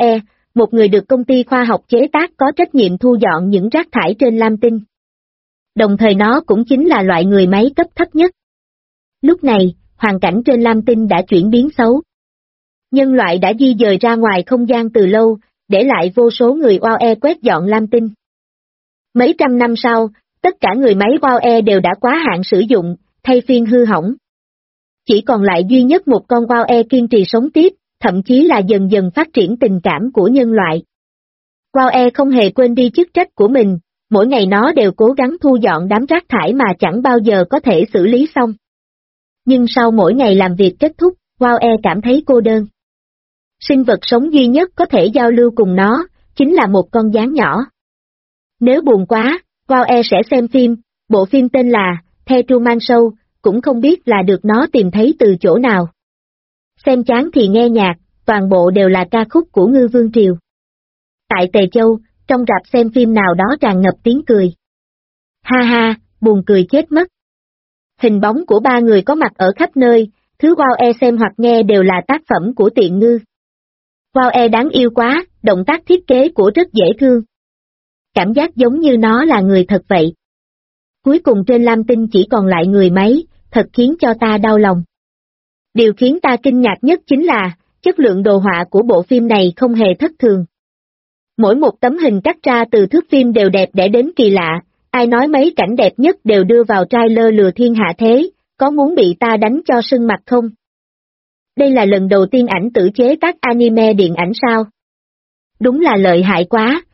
một người được công ty khoa học chế tác có trách nhiệm thu dọn những rác thải trên Lam Tinh. Đồng thời nó cũng chính là loại người máy cấp thấp nhất. Lúc này, hoàn cảnh trên Lam Tinh đã chuyển biến xấu. Nhân loại đã di dời ra ngoài không gian từ lâu, để lại vô số người WoE quét dọn Lam Tinh. Mấy trăm năm sau, tất cả người máy WoE đều đã quá hạn sử dụng, thay phiên hư hỏng. Chỉ còn lại duy nhất một con WoE kiên trì sống tiếp, thậm chí là dần dần phát triển tình cảm của nhân loại. WoE không hề quên đi chức trách của mình, mỗi ngày nó đều cố gắng thu dọn đám rác thải mà chẳng bao giờ có thể xử lý xong. Nhưng sau mỗi ngày làm việc kết thúc, WoE cảm thấy cô đơn. Sinh vật sống duy nhất có thể giao lưu cùng nó, chính là một con gián nhỏ. Nếu buồn quá, WoE sẽ xem phim, bộ phim tên là The Truman Show, cũng không biết là được nó tìm thấy từ chỗ nào. Xem chán thì nghe nhạc, toàn bộ đều là ca khúc của Ngư Vương Triều. Tại Tề Châu, trong rạp xem phim nào đó tràn ngập tiếng cười. Ha ha, buồn cười chết mất. Hình bóng của ba người có mặt ở khắp nơi, thứ WoE xem hoặc nghe đều là tác phẩm của Tiện Ngư. WoE đáng yêu quá, động tác thiết kế của rất dễ thương. Cảm giác giống như nó là người thật vậy. Cuối cùng trên Lam Tinh chỉ còn lại người máy, thật khiến cho ta đau lòng. Điều khiến ta kinh ngạc nhất chính là, chất lượng đồ họa của bộ phim này không hề thất thường. Mỗi một tấm hình cắt ra từ thước phim đều đẹp đẽ đến kỳ lạ, ai nói mấy cảnh đẹp nhất đều đưa vào trailer lừa thiên hạ thế, có muốn bị ta đánh cho sưng mặt không? Đây là lần đầu tiên ảnh tử chế tác anime điện ảnh sao? Đúng là lợi hại quá,